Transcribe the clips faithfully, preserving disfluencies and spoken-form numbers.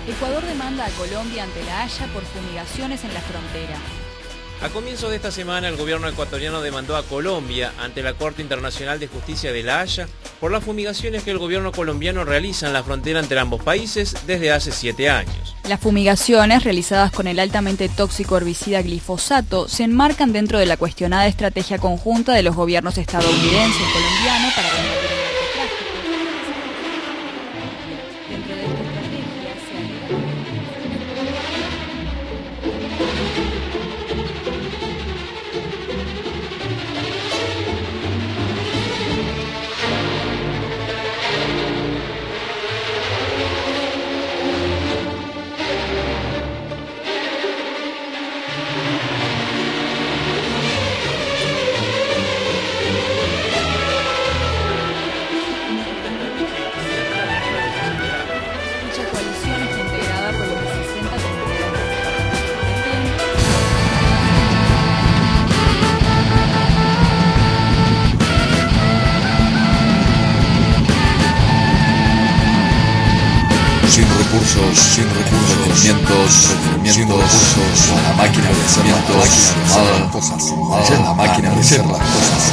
Ecuador demanda a Colombia ante la Haya por fumigaciones en la frontera. A comienzos de esta semana, el gobierno ecuatoriano demandó a Colombia ante la Corte Internacional de Justicia de La Haya por las fumigaciones que el gobierno colombiano realiza en la frontera entre ambos países desde hace siete años. Las fumigaciones, realizadas con el altamente tóxico herbicida glifosato, se enmarcan dentro de la cuestionada estrategia conjunta de los gobiernos estadounidense y colombiano para combatir el narcotráfico. Dentro de esta estrategia se alega... Sin recursos, sin recursos, requerimientos, sin recursos, a la máquina de hacer las cosas, a la máquina de hacer las cosas,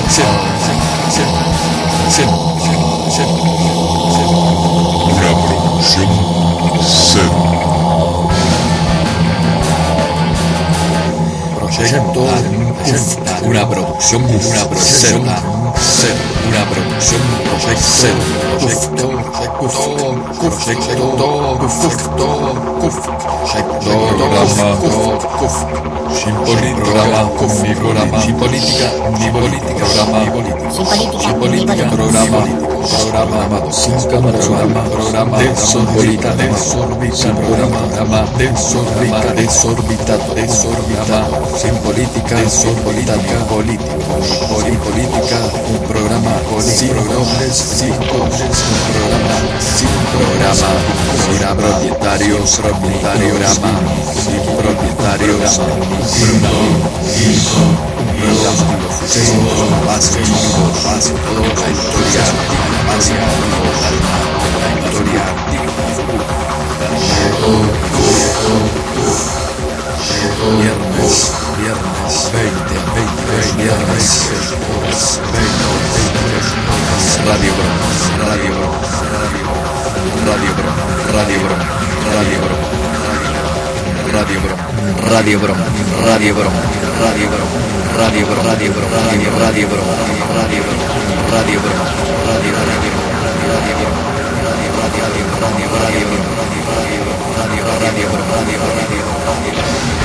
una producción cero. Proyecto una producción, una producción cero, una producción proyecto cero, proyecto, proyecto, proyecto, programa, sin programa, sin política, ni política, programa, sin política, programa, programa, sin cámara, programa, programa, desorbita, desorbita, programa, desorbita, desorbitado, desorbitado, sin política, desorbitado, política, sin política, un programa, sin nobles, sin nobles, un programa, sin programa, sin propietarios, propietario, programa, sin propietarios, sin hijo, programa, sin básicos, básicos, la historia, la historia, viernes, viernes, veinte, veinte, viernes, veinte, Radio Broma, Radio Broma, Radio Broma, Radio Broma, Radio Broma, Radio Broma, Radio Broma, Radio Broma, Radio Broma, Radio Broma, Radio Broma, Radio Broma, Radio Broma, Radio Broma, Radio Broma, Radio Radio Radio Radio Radio Radio Radio Radio Radio Radio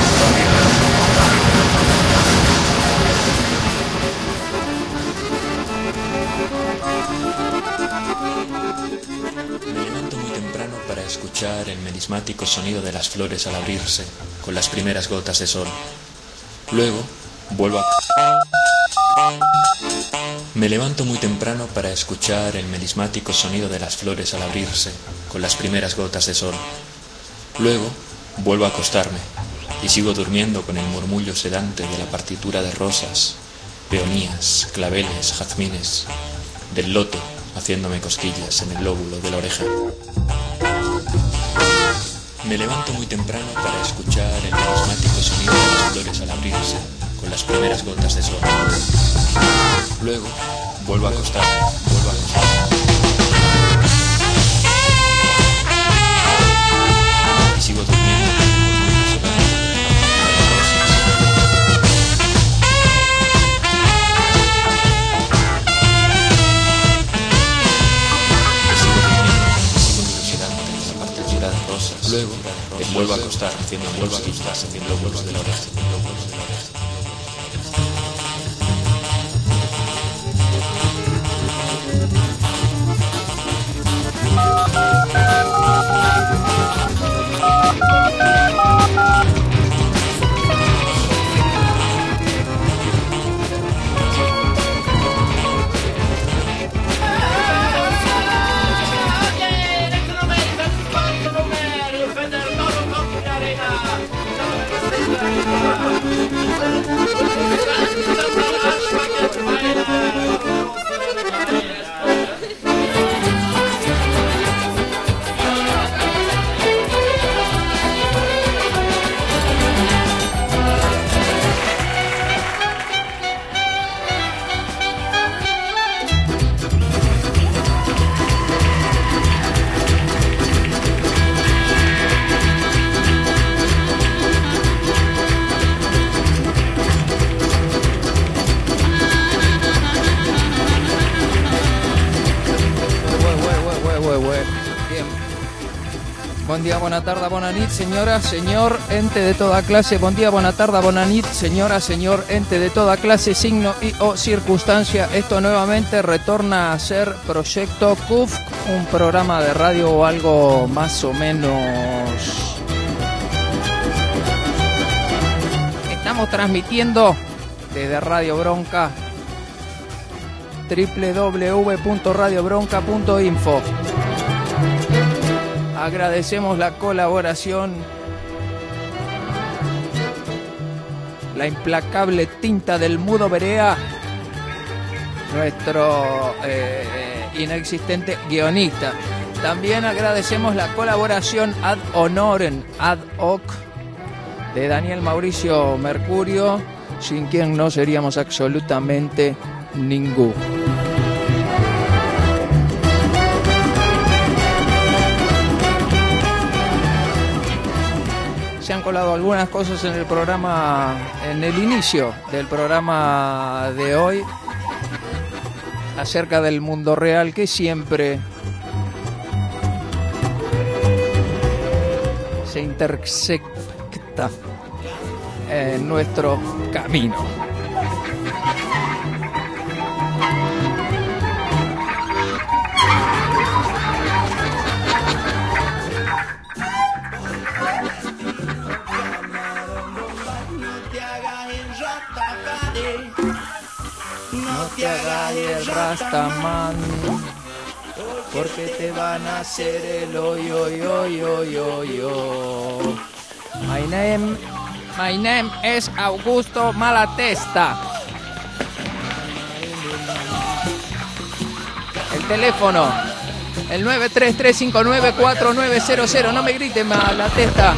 Me levanto muy temprano para escuchar el melismático sonido de las flores al abrirse con las primeras gotas de sol. Luego vuelvo a... Me levanto muy temprano para escuchar el melismático sonido de las flores al abrirse con las primeras gotas de sol. Luego vuelvo a acostarme y sigo durmiendo con el murmullo sedante de la partitura de rosas, peonías, claveles, jazmines, del loto haciéndome cosquillas en el lóbulo de la oreja. Me levanto muy temprano para escuchar el melismático sonido de las flores al abrirse con las primeras gotas de sol. Luego vuelvo a acostarme, vuelvo a acostarme. Y sigo durmiendo con el murmullo sedante de las rosas. Rosas. Luego eh, vuelvo a acostar haciendo vuelvo a acostar haciendo vuelvos de la oreja, haciendo vuelvos de la oreja. Bon dia, bona tarda, bona nit, señora, señor, ente de toda clase. Bon dia, bona tarda, bona nit, señora, señor, ente de toda clase, signo y o circunstancia. Esto nuevamente retorna a ser Proyecto C U F, un programa de radio o algo más o menos. Estamos transmitiendo desde Radio Bronca, doble u doble u doble u punto radio bronca punto info. Agradecemos la colaboración, la implacable tinta del Mudo Berea, nuestro eh, inexistente guionista. También agradecemos la colaboración ad honorem, ad hoc, de Daniel Mauricio Mercurio, sin quien no seríamos absolutamente ninguno. Se han colado algunas cosas en el programa, en el inicio del programa de hoy, acerca del mundo real que siempre se intersecta en nuestro camino. No te hagas el rastaman, porque te van a hacer el hoyo, yo, yo, yo, yo. My name, my name es Augusto Malatesta. El teléfono, el nueve tres tres cinco nueve cuatro nueve cero cero. No me griten, Malatesta.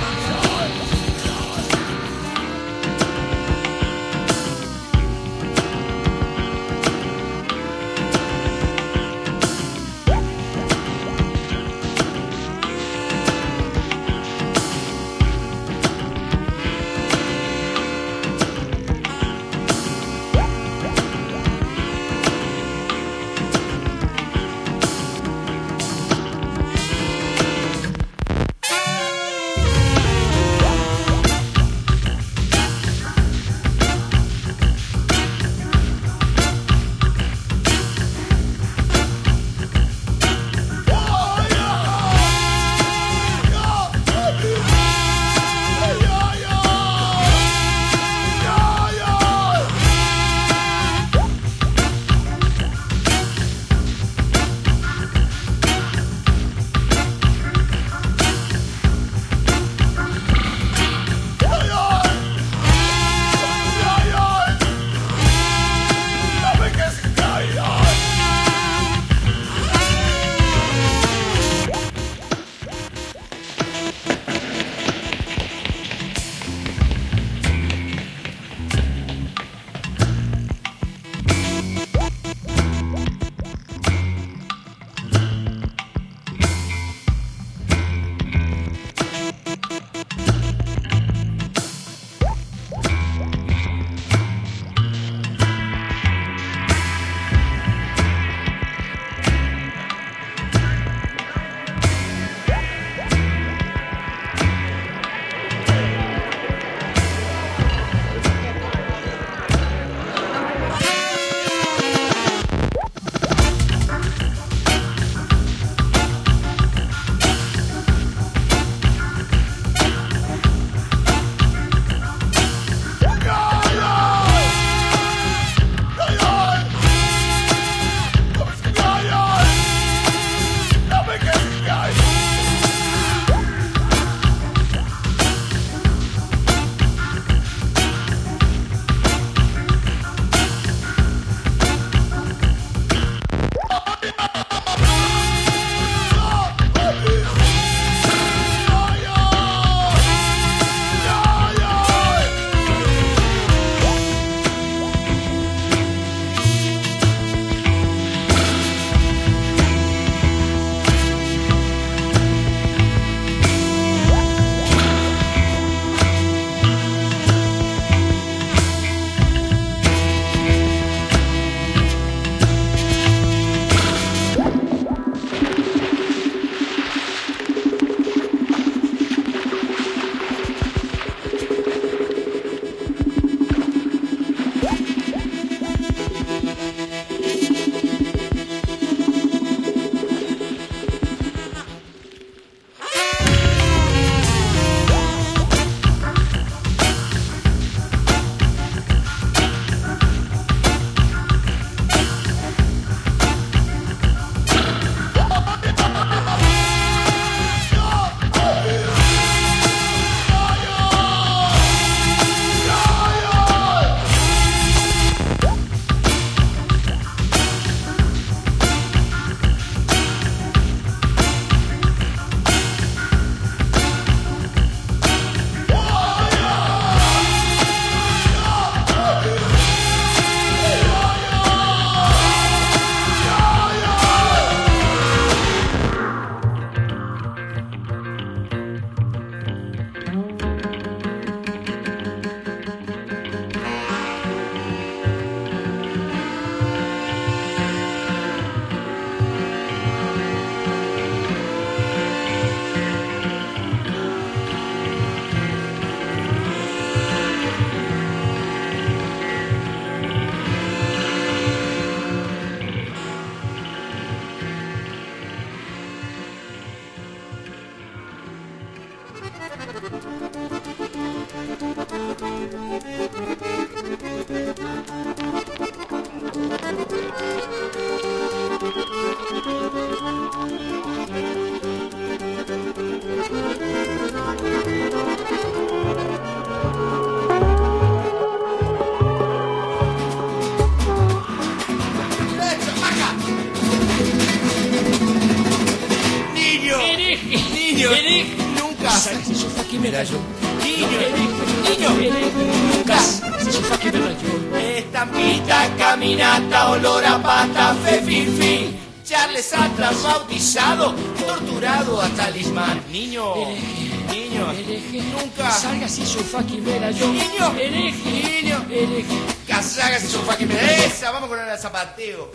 Estampita, caminata, olor a pata, fe, fin, fin. Charles Atlas bautizado, torturado a talismán. Niño, niño, nunca salgas y su fucking vera yo. Niño, hereje, niño, hereje. Salgas y su fucking vera. Esa, vamos con el zapateo.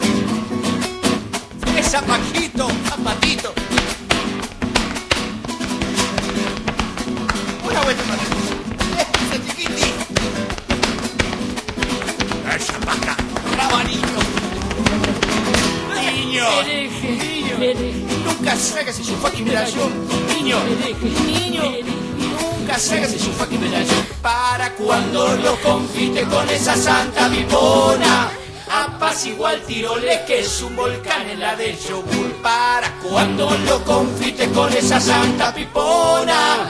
Es zapatito, zapatito. Una vuelta más. Esa chiquiti. Esa vaca, rabanito. Niño, Hereje, niño, hereje. nunca salgas y su fucking medallón. Niño, niño, nunca salgas y su fucking medallón. Para cuando lo confite con esa santa pipona. Apacigua el tirole que es un volcán en la del yogur. Para cuando lo confite con esa santa pipona.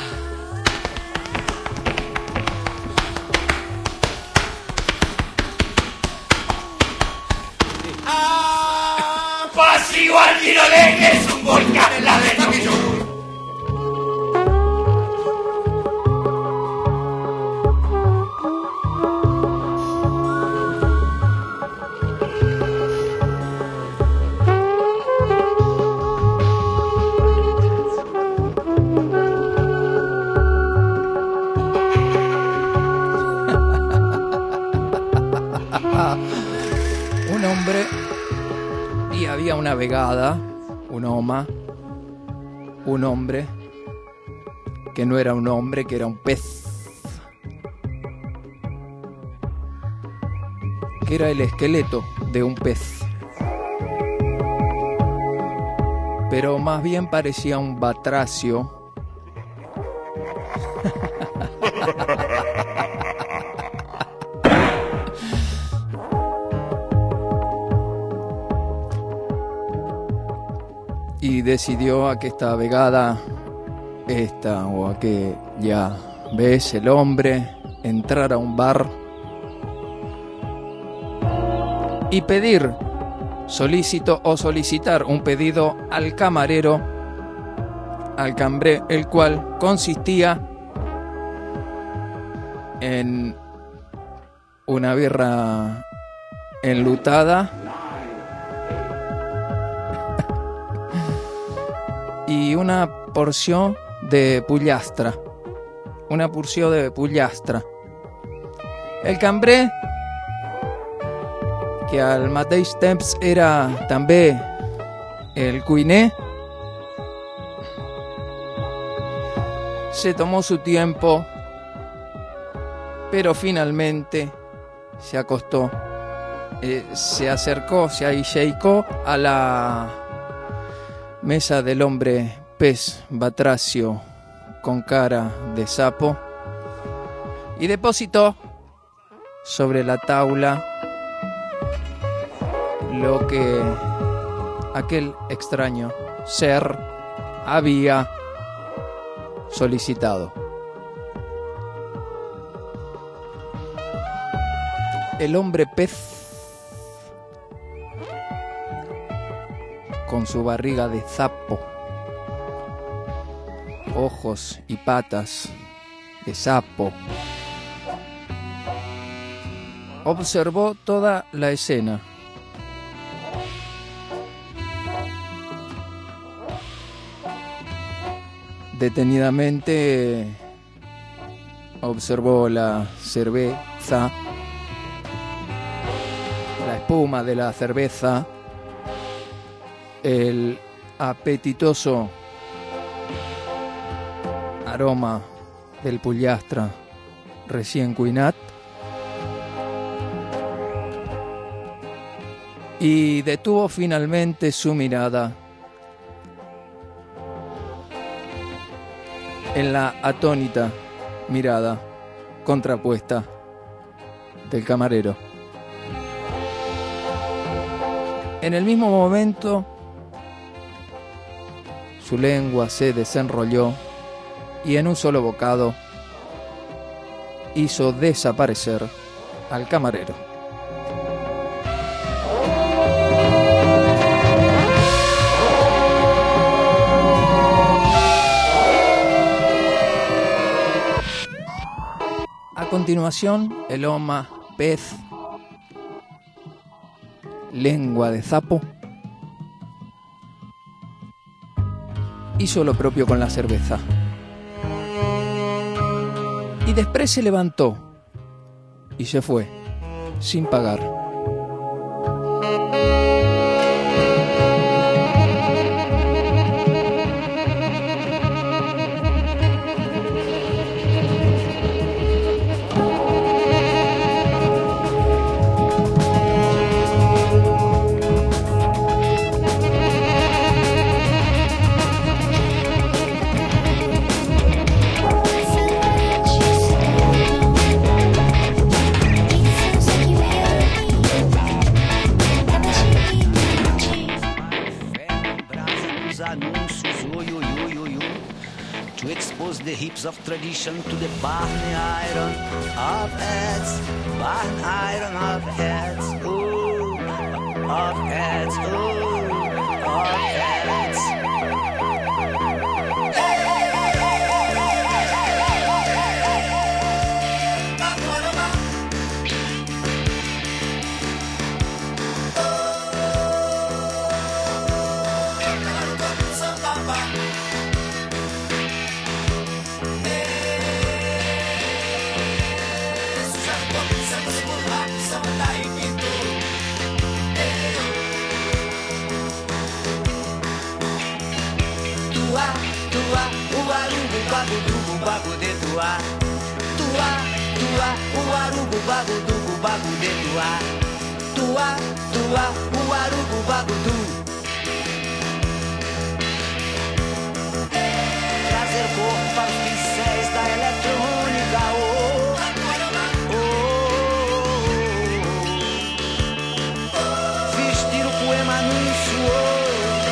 Apacigua el tirole que es un volcán en la del yogur. Un hombre y había una vegada, un homa, un hombre que no era un hombre, que era un pez, que era el esqueleto de un pez, pero más bien parecía un batracio. Y decidió a que esta vegada, esta o aquella vez, el hombre entrar a un bar y pedir, solícito o solicitar un pedido al camarero, al cambré, el cual consistía en una birra enlutada y una porción de pollastra. Una porción de pollastra. El cambré, que al mateix temps era també el cuiné, se tomó su tiempo, pero finalmente se acostó, eh, se acercó, se ahicheicó a la mesa del hombre pez batracio con cara de sapo y depositó sobre la tabla lo que aquel extraño ser había solicitado. El hombre pez, con su barriga de sapo, ojos y patas de sapo, observó toda la escena. Detenidamente observó la cerveza, la espuma de la cerveza, el apetitoso aroma del pollastra recién cuinat y detuvo finalmente su mirada en la atónita mirada contrapuesta del camarero. En el mismo momento, su lengua se desenrolló y en un solo bocado hizo desaparecer al camarero. A continuación, el Oma, pez, lengua de sapo, hizo lo propio con la cerveza. Y después se levantó y se fue, sin pagar. Of tradition to the barn iron of heads, barn iron of heads, ooh, of heads, ooh, of heads. Bago de tua, tua, tua, o arugo bago do bago de tua, tua, tua, o arugo bago do. Trazer corpo para os pincéis da eletrônica, oh, oh, oh. Vestir o poema num suor.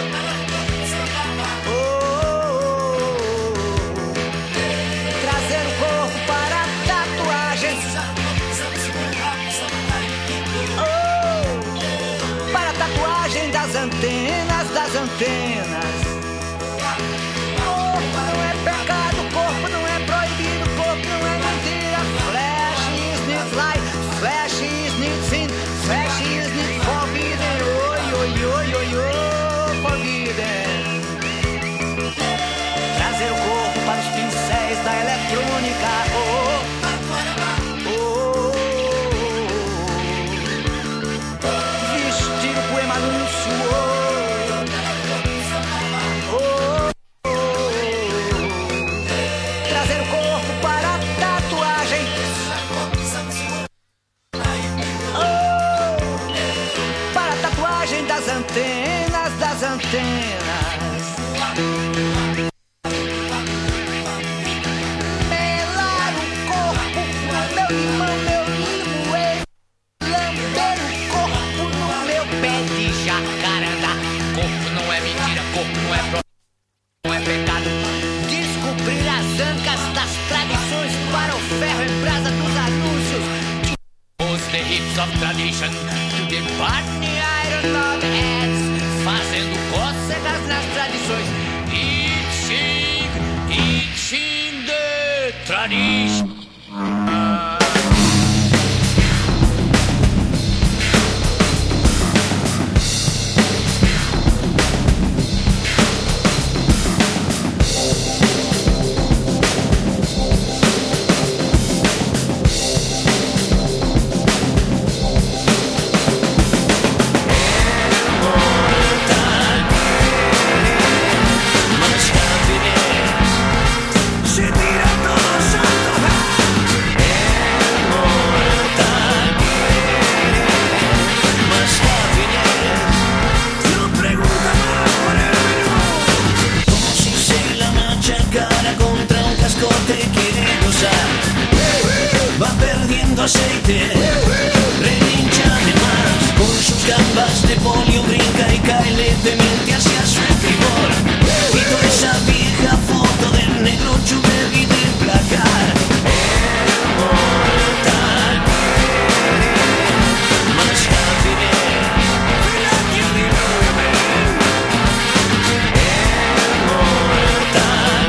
Antenas das antenas. Corpo não é pecado, corpo não é proibido, corpo não é mentira. Flesh is not light, flesh is not sin, flesh is not forbidden. Oi, oi, oi, oi, oi, forbidden. Trazer o corpo para os pincéis da eletrônica. Oh, oh, oh. Vestir o poema num suor. Antenas das antenas. Melar o corpo no meu limão, meu limoeiro. Lamber o corpo no meu pé de jacarandá. Corpo não é mentira, corpo não é pro... não é pecado. Descobrir as ancas das tradições para o ferro em brasa dos anúncios. Os the hips of tradition to the body iron of heads. Fazendo cócegas nas tradições. Itching, itching the tradition. Se tira todo santo. aceite, relincha de más. Con sus gambas de polio brinca y cae levemente hacia su estribor. Y toda esa vieja foto del negro Chubelli de placar. El mortal más happiness. El mortal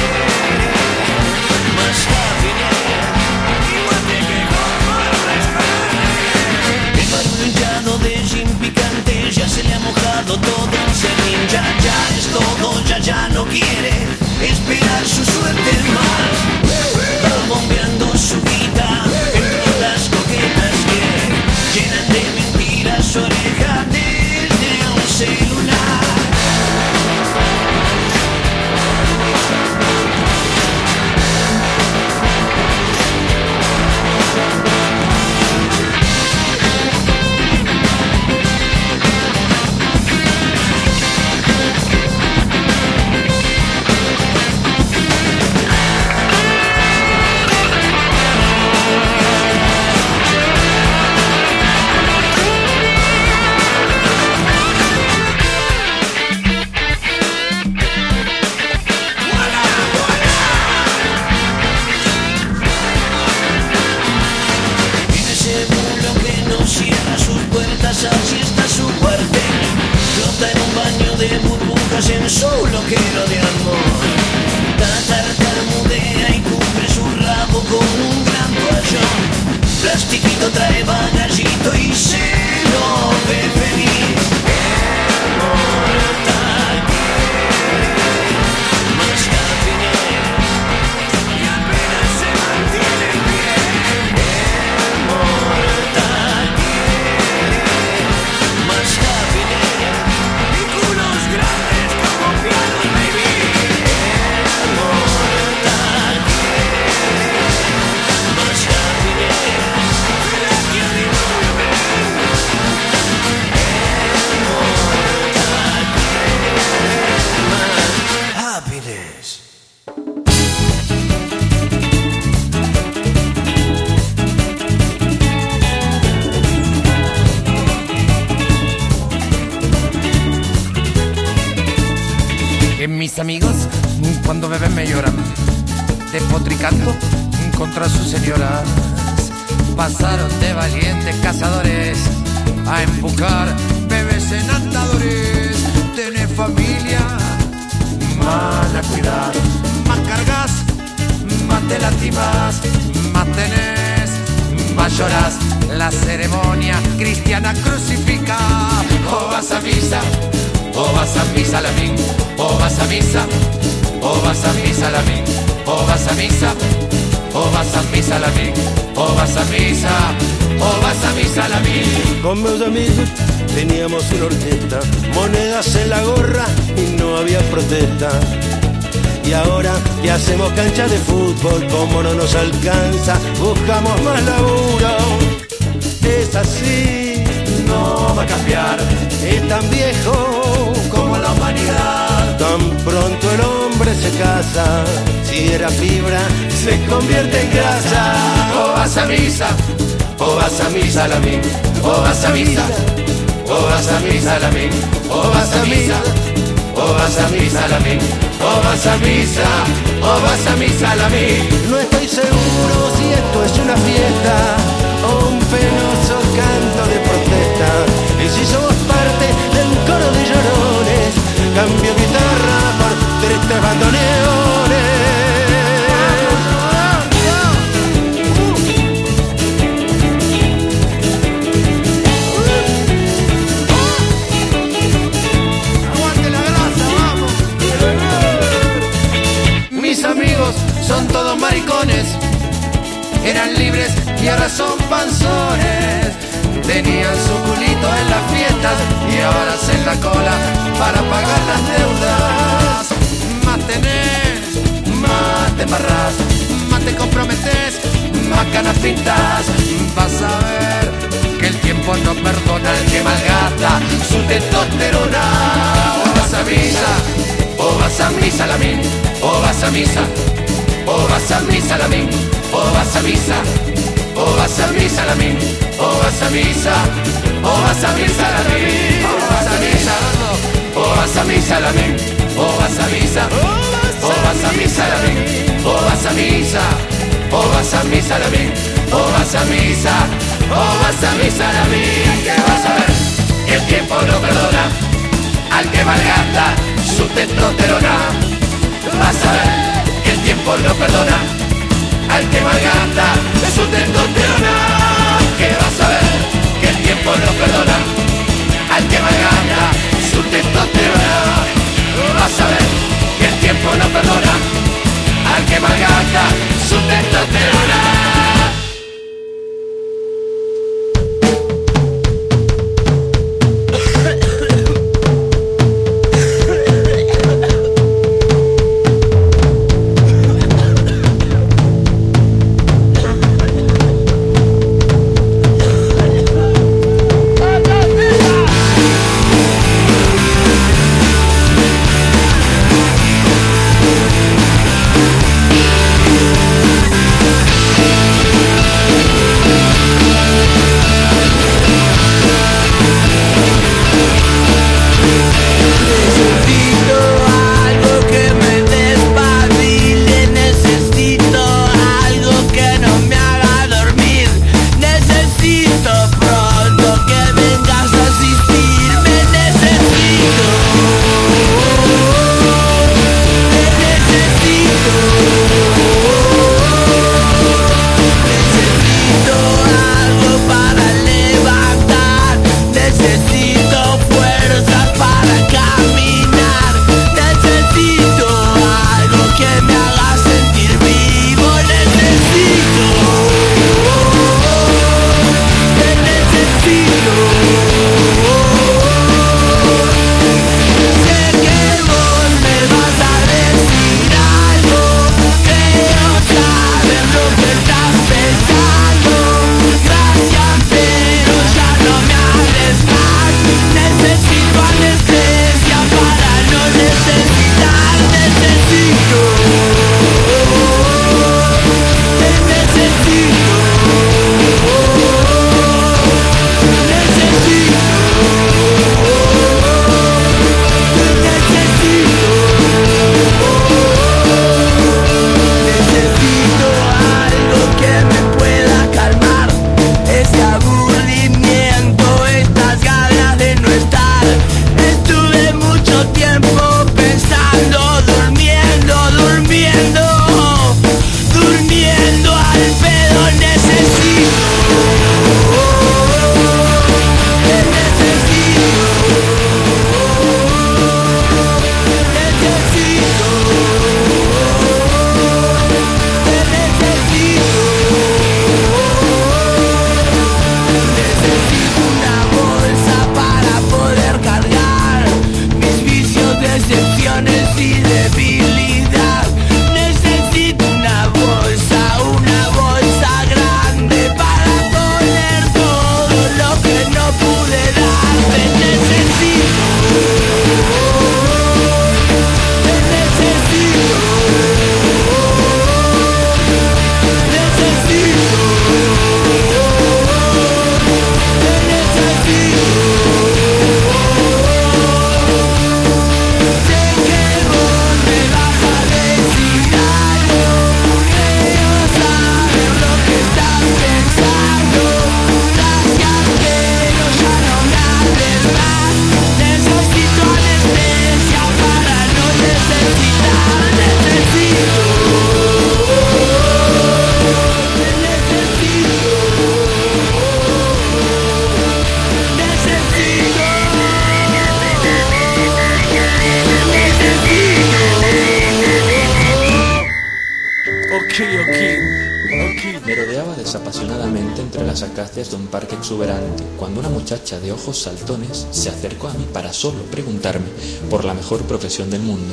más happiness. Igual de que como el restaurante. El barullo hinchado de gin picante ya se le ha mojado todo el serrín. Ya, ya es todo, ya, ya no quiere esperar su suerte más. Va bombeando su vida entre las coquetas que llenan de mentiras su oreja desde un celular. Así está su cuartel, flota en un baño de burbujas en su loquero de amor. Tartamudea y cubre su rabo con un gran toallón. Plastiquito trae bagallito y se lo ve feliz. El mortal más happiness y apenas se mantiene en pie. El mortal más happiness y culos grandes como pianos, baby. El mortal más happiness. Feliz que dibujo. El mortal más happiness. Que mis amigos cuando beben me lloran, despotricando contra sus señoras. Pasaron de valientes cazadores a empujar bebés en andadores. Tenés familia, más la cuidar, más cargas, más te lastimas, más tenés, más llorás. La ceremonia cristiana crucifica. O vas a misa, o vas a misa la min, o vas a misa, o vas a misa la min, o vas a misa, o vas a misa la min, o vas a misa, o vas a misa la min. Con meus amigos teníamos una orquesta, monedas en la gorra y no había protesta. Y ahora que hacemos cancha de fútbol, como no nos alcanza, buscamos más laburo. Es así, no va a cambiar, es tan viejo como la humanidad. Tan pronto el hombre se casa, si era fibra se convierte en grasa. O vas a misa, o vas a misa la min, o vas a misa, o vas a misa la min, o vas a misa, o vas a misa la min, o vas a misa, o vas a misa la min. No estoy seguro si esto es una fiesta o un penoso canto de protesta. Y si somos parte del coro de llorones, cambio guitarra por tristes bandoneones. Aguante la grasa, vamos. Mis amigos son todos maricones, eran libres y ahora son panzones. Tenían su culito en las fiestas y ahora hacen la cola para pagar las deudas. Más tenés, más te embarrás, más te comprometes, más canas pintas. Vas a ver que el tiempo no perdona al que malgasta su testosterona. O vas a misa, o vas a misa la min, o vas a misa, o vas a misa la min, o vas a misa, o vas a misa, salamín, o vas a misa, o vas a misa, salamín, o vas a misa, o vas a misa, salamín, o vas a misa, o vas a misa, salamín, o vas a misa, o vas a misa, salamín, o vas a misa, o vas a misa, salamín. Que vas a ver que el tiempo no perdona al que malgasta su testosterona. Vas a ver que el tiempo no perdona al que malgasta su testosterona. Que vas a ver que el tiempo no perdona al que malgasta su testosterona. Vas a ver que el tiempo no perdona al que malgasta su testosterona. desapasionadamente entre las acacias de un parque exuberante, cuando una muchacha de ojos saltones se acercó a mí para solo preguntarme por la mejor profesión del mundo.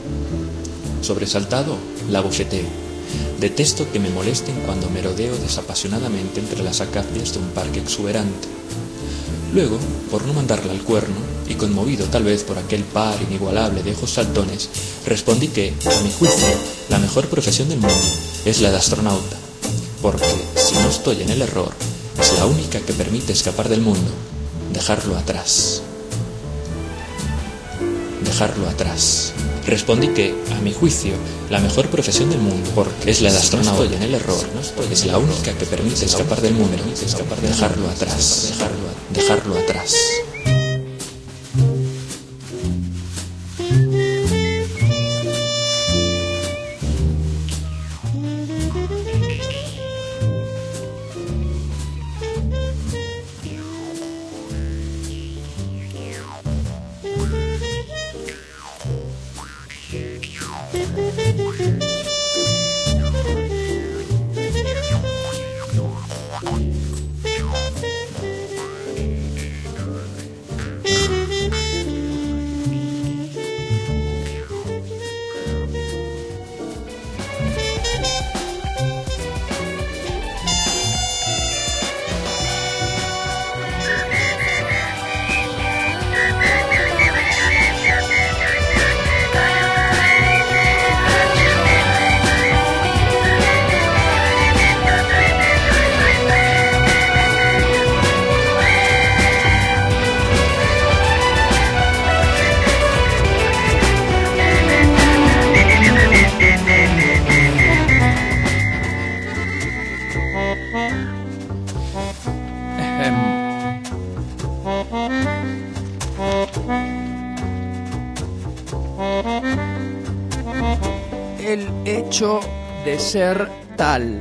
Sobresaltado, la bofeteé. Detesto que me molesten cuando merodeo desapasionadamente entre las acacias de un parque exuberante. Luego, por no mandarla al cuerno, y conmovido tal vez por aquel par inigualable de ojos saltones, respondí que, a mi juicio, la mejor profesión del mundo es la de astronauta. porque si no estoy en el error, es la única que permite escapar del mundo, dejarlo atrás. Dejarlo atrás. Respondí que, a mi juicio, la mejor profesión del mundo, porque es la de astronauta. Si no estoy en el error, es la única que permite escapar del mundo, dejarlo atrás, dejarlo, dejarlo atrás. El hecho de ser tal.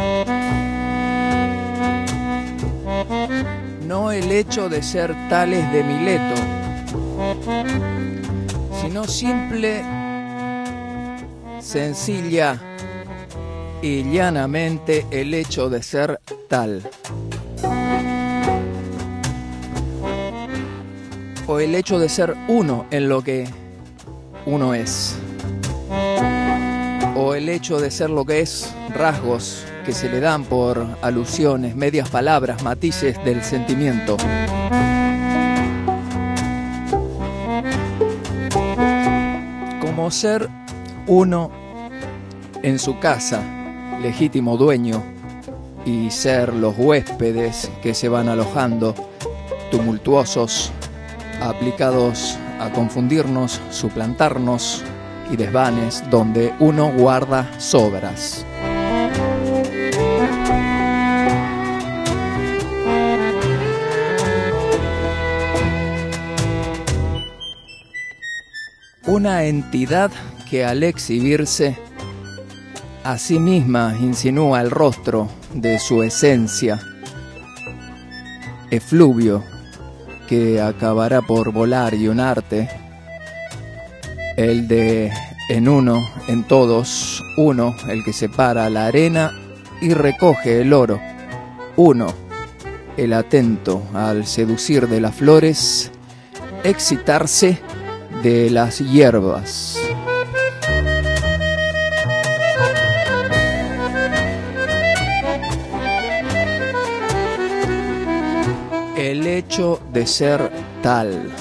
No el hecho de ser tales de Mileto, sino simple, sencilla y llanamente el hecho de ser tal. O el hecho de ser uno en lo que uno es. O el hecho de ser lo que es, rasgos que se le dan por alusiones, medias palabras, matices del sentimiento. Como ser uno en su casa, legítimo dueño, y ser los huéspedes que se van alojando, tumultuosos, aplicados a confundirnos, suplantarnos, y desvanes donde uno guarda sobras. Una entidad que al exhibirse a sí misma insinúa el rostro de su esencia, efluvio que acabará por volar y unarte, el de en uno, en todos, uno, el que separa la arena y recoge el oro, uno, el atento al seducir de las flores, excitarse de las hierbas. El hecho de ser tal.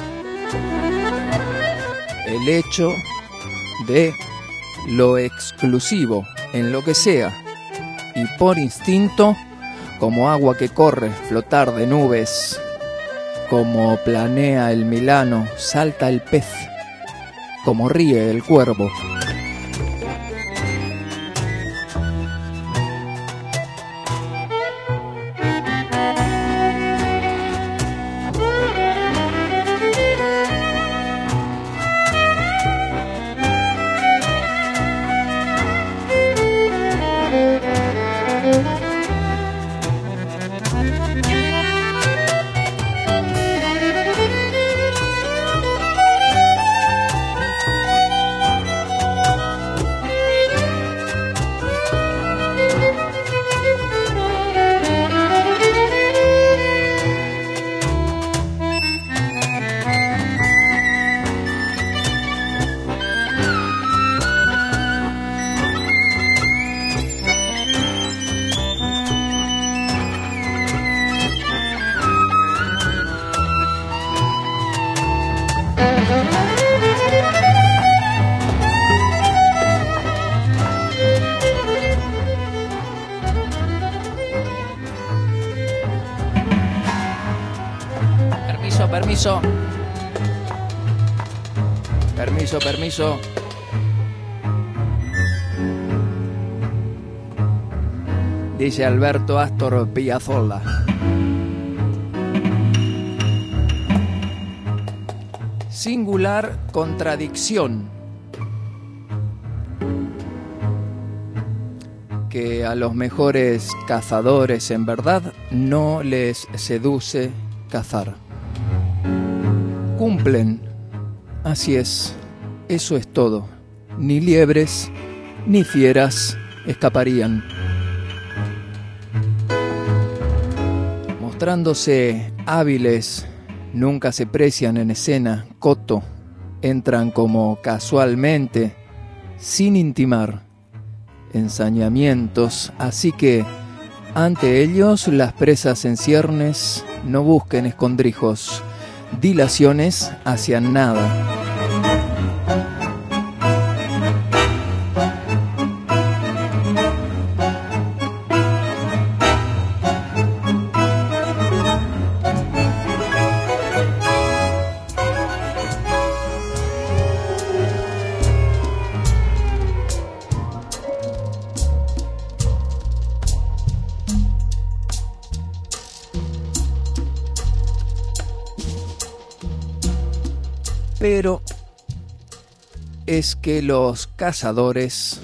El hecho de lo exclusivo en lo que sea, y por instinto, como agua que corre, flotar de nubes, como planea el Milano, salta el pez, como ríe el cuervo. permiso. Permiso, permiso. Dice Alberto Astor Piazzolla. Singular contradicción que a los mejores cazadores en verdad no les seduce cazar. Cumplen, así es, eso es todo. Ni liebres ni fieras escaparían. Mostrándose hábiles, nunca se precian en escena, coto, entran como casualmente, sin intimar, ensañamientos, así que ante ellos las presas en ciernes no busquen escondrijos, dilaciones hacia nada. Pero es que los cazadores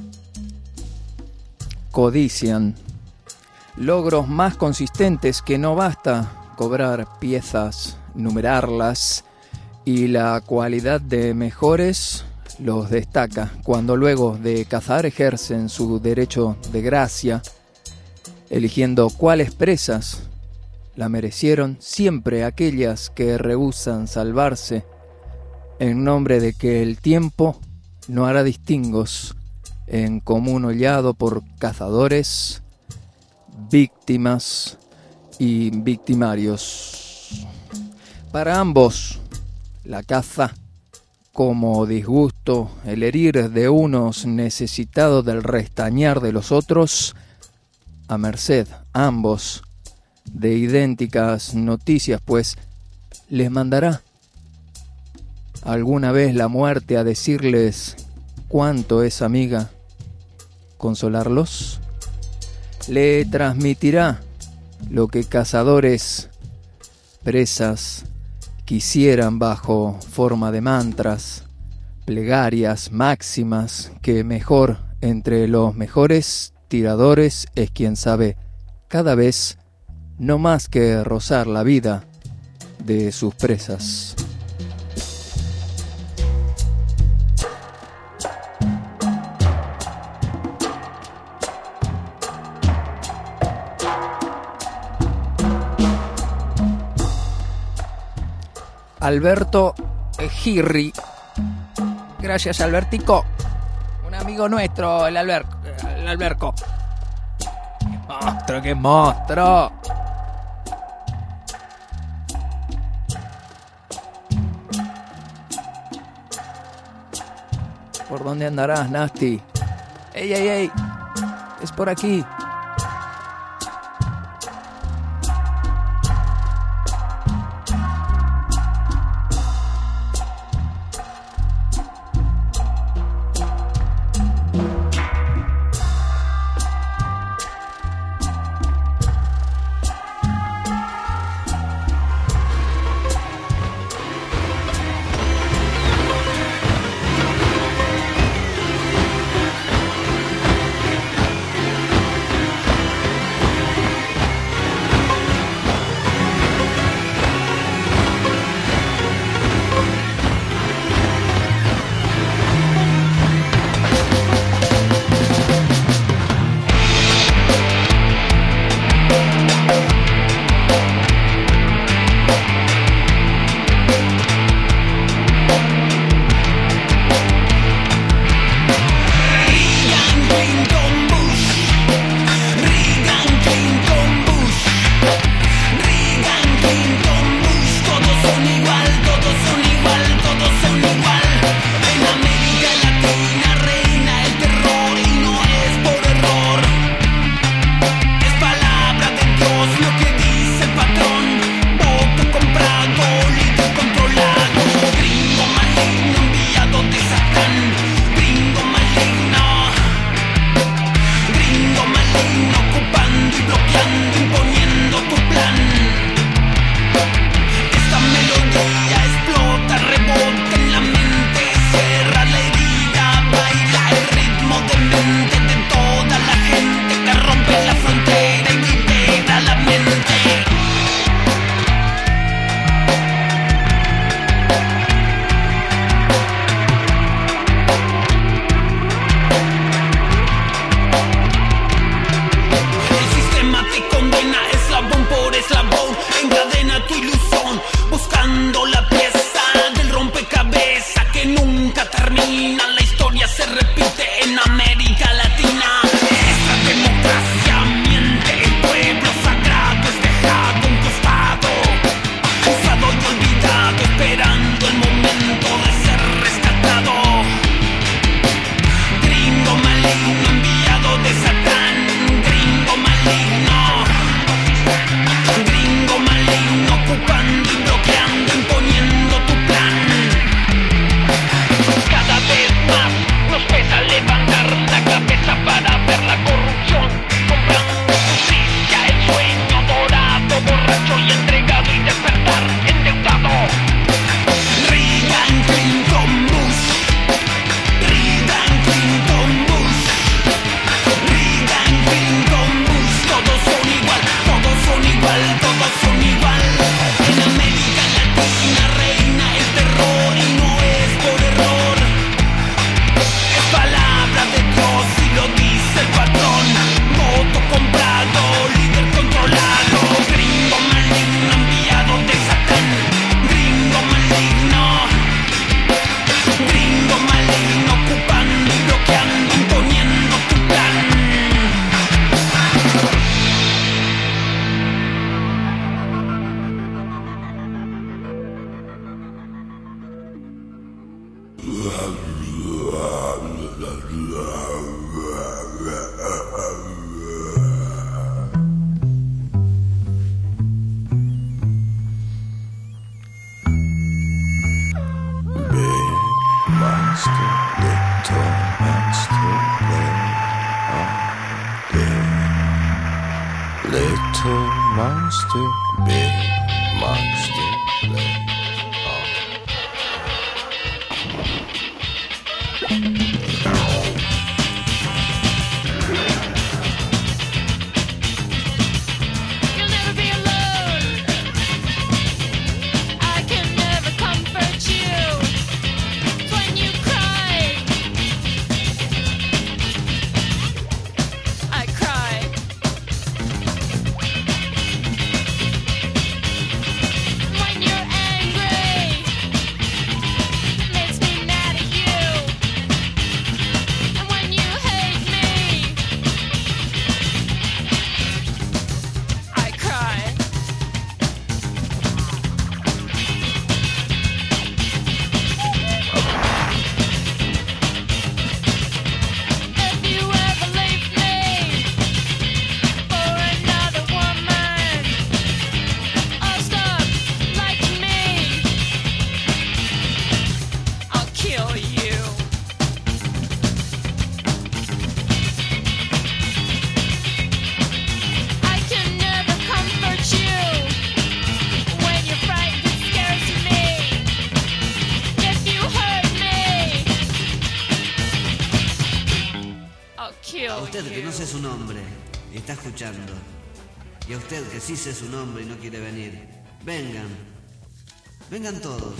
codician logros más consistentes que no basta cobrar piezas, numerarlas, y la cualidad de mejores los destaca cuando luego de cazar ejercen su derecho de gracia, eligiendo cuáles presas la merecieron, siempre aquellas que rehúsan salvarse, en nombre de que el tiempo no hará distingos en común hollado por cazadores, víctimas y victimarios. Para ambos, la caza como disgusto, el herir de unos necesitados del restañar de los otros, a merced, ambos, de idénticas noticias, pues les mandará alguna vez la muerte a decirles cuánto es amiga, consolarlos. Le transmitirá lo que cazadores, presas, quisieran bajo forma de mantras, plegarias, máximas, que mejor entre los mejores tiradores es quien sabe cada vez no más que rozar la vida de sus presas. Alberto Girri. Gracias, Albertico. Un amigo nuestro, el, Alber, el Alberco. ¡Qué monstruo, qué monstruo! ¿Por dónde andarás, Nasty? ¡Ey, ey, ey! Es por aquí. Little monster, big monster, little. A usted que no sé su nombre y está escuchando, y a usted que sí sé su nombre y no quiere venir, vengan, vengan todos.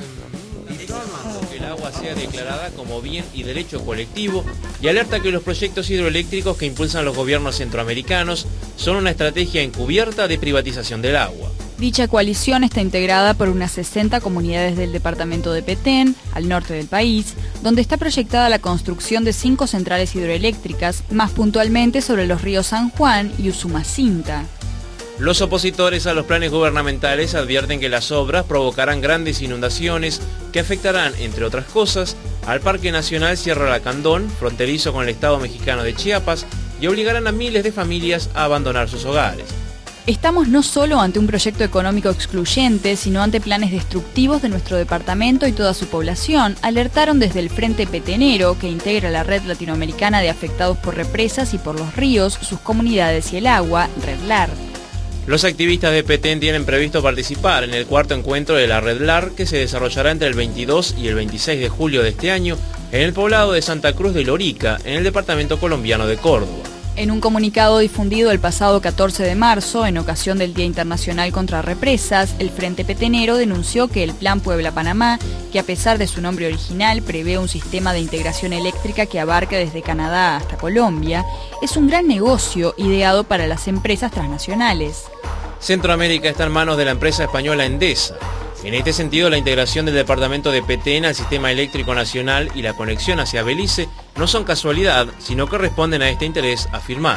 Y todos. Que el agua sea declarada como bien y derecho colectivo y alerta que los proyectos hidroeléctricos que impulsan los gobiernos centroamericanos son una estrategia encubierta de privatización del agua. Dicha coalición está integrada por unas sesenta comunidades del departamento de Petén, al norte del país, donde está proyectada la construcción de cinco centrales hidroeléctricas, más puntualmente sobre los ríos San Juan y Usumacinta. Los opositores a los planes gubernamentales advierten que las obras provocarán grandes inundaciones que afectarán, entre otras cosas, al Parque Nacional Sierra Lacandón, fronterizo con el estado mexicano de Chiapas, y obligarán a miles de familias a abandonar sus hogares. Estamos no solo ante un proyecto económico excluyente, sino ante planes destructivos de nuestro departamento y toda su población, alertaron desde el Frente Petenero, que integra la Red Latinoamericana de Afectados por Represas y por los Ríos, sus comunidades y el agua, REDLAR. Los activistas de Petén tienen previsto participar en el cuarto encuentro de la REDLAR, que se desarrollará entre el veintidós y el veintiséis de julio de este año en el poblado de Santa Cruz de Lorica, en el departamento colombiano de Córdoba. En un comunicado difundido el pasado catorce de marzo, en ocasión del Día Internacional contra Represas, el Frente Petenero denunció que el Plan Puebla-Panamá, que a pesar de su nombre original prevé un sistema de integración eléctrica que abarca desde Canadá hasta Colombia, es un gran negocio ideado para las empresas transnacionales. Centroamérica está en manos de la empresa española Endesa. En este sentido, la integración del departamento de Petén al sistema eléctrico nacional y la conexión hacia Belice no son casualidad, sino que responden a este interés afirmado.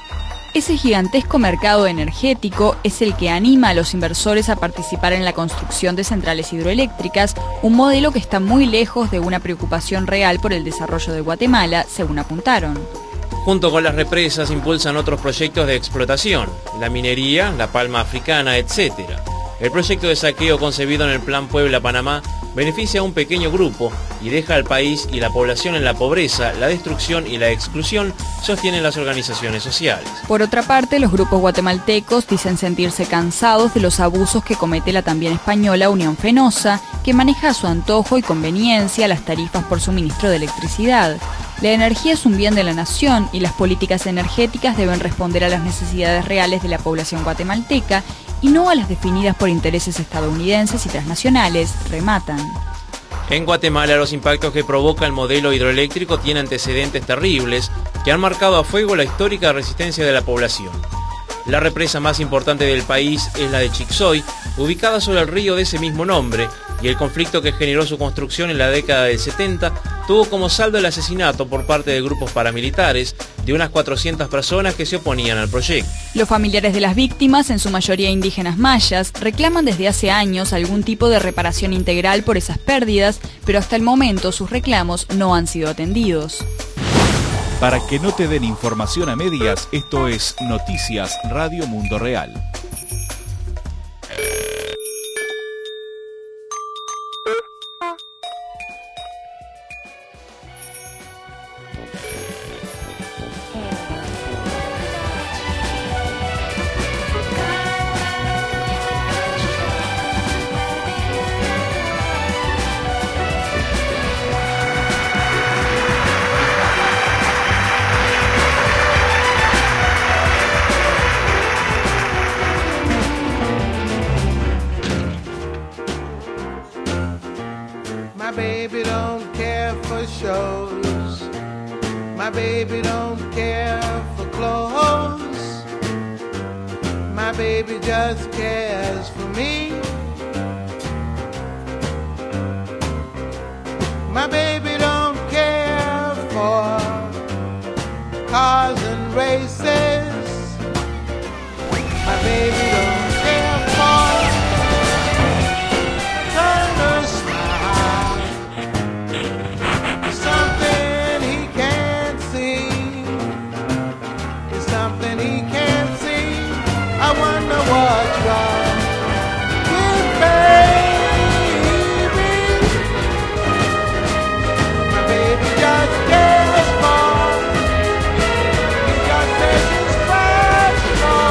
Ese gigantesco mercado energético es el que anima a los inversores a participar en la construcción de centrales hidroeléctricas, un modelo que está muy lejos de una preocupación real por el desarrollo de Guatemala, según apuntaron. Junto con las represas impulsan otros proyectos de explotación, la minería, la palma africana, etcétera. El proyecto de saqueo concebido en el Plan Puebla-Panamá beneficia a un pequeño grupo y deja al país y la población en la pobreza, la destrucción y la exclusión, sostienen las organizaciones sociales. Por otra parte, los grupos guatemaltecos dicen sentirse cansados de los abusos que comete la también española Unión Fenosa, que maneja a su antojo y conveniencia las tarifas por suministro de electricidad. La energía es un bien de la nación y las políticas energéticas deben responder a las necesidades reales de la población guatemalteca y no a las definidas por intereses estadounidenses y transnacionales, rematan. En Guatemala, los impactos que provoca el modelo hidroeléctrico tienen antecedentes terribles que han marcado a fuego la histórica resistencia de la población. La represa más importante del país es la de Chixoy, ubicada sobre el río de ese mismo nombre, y el conflicto que generó su construcción en la década del setenta tuvo como saldo el asesinato por parte de grupos paramilitares de unas cuatrocientas personas que se oponían al proyecto. Los familiares de las víctimas, en su mayoría indígenas mayas, reclaman desde hace años algún tipo de reparación integral por esas pérdidas, pero hasta el momento sus reclamos no han sido atendidos. Para que no te den información a medias, esto es Noticias Radio Mundo Real. baby just cares for me. My baby don't care for cars and races. My baby don't care for her smile. Something he can't see. It's something he can't see. I wonder what's wrong with baby. My baby just cares for. He just says it's personal.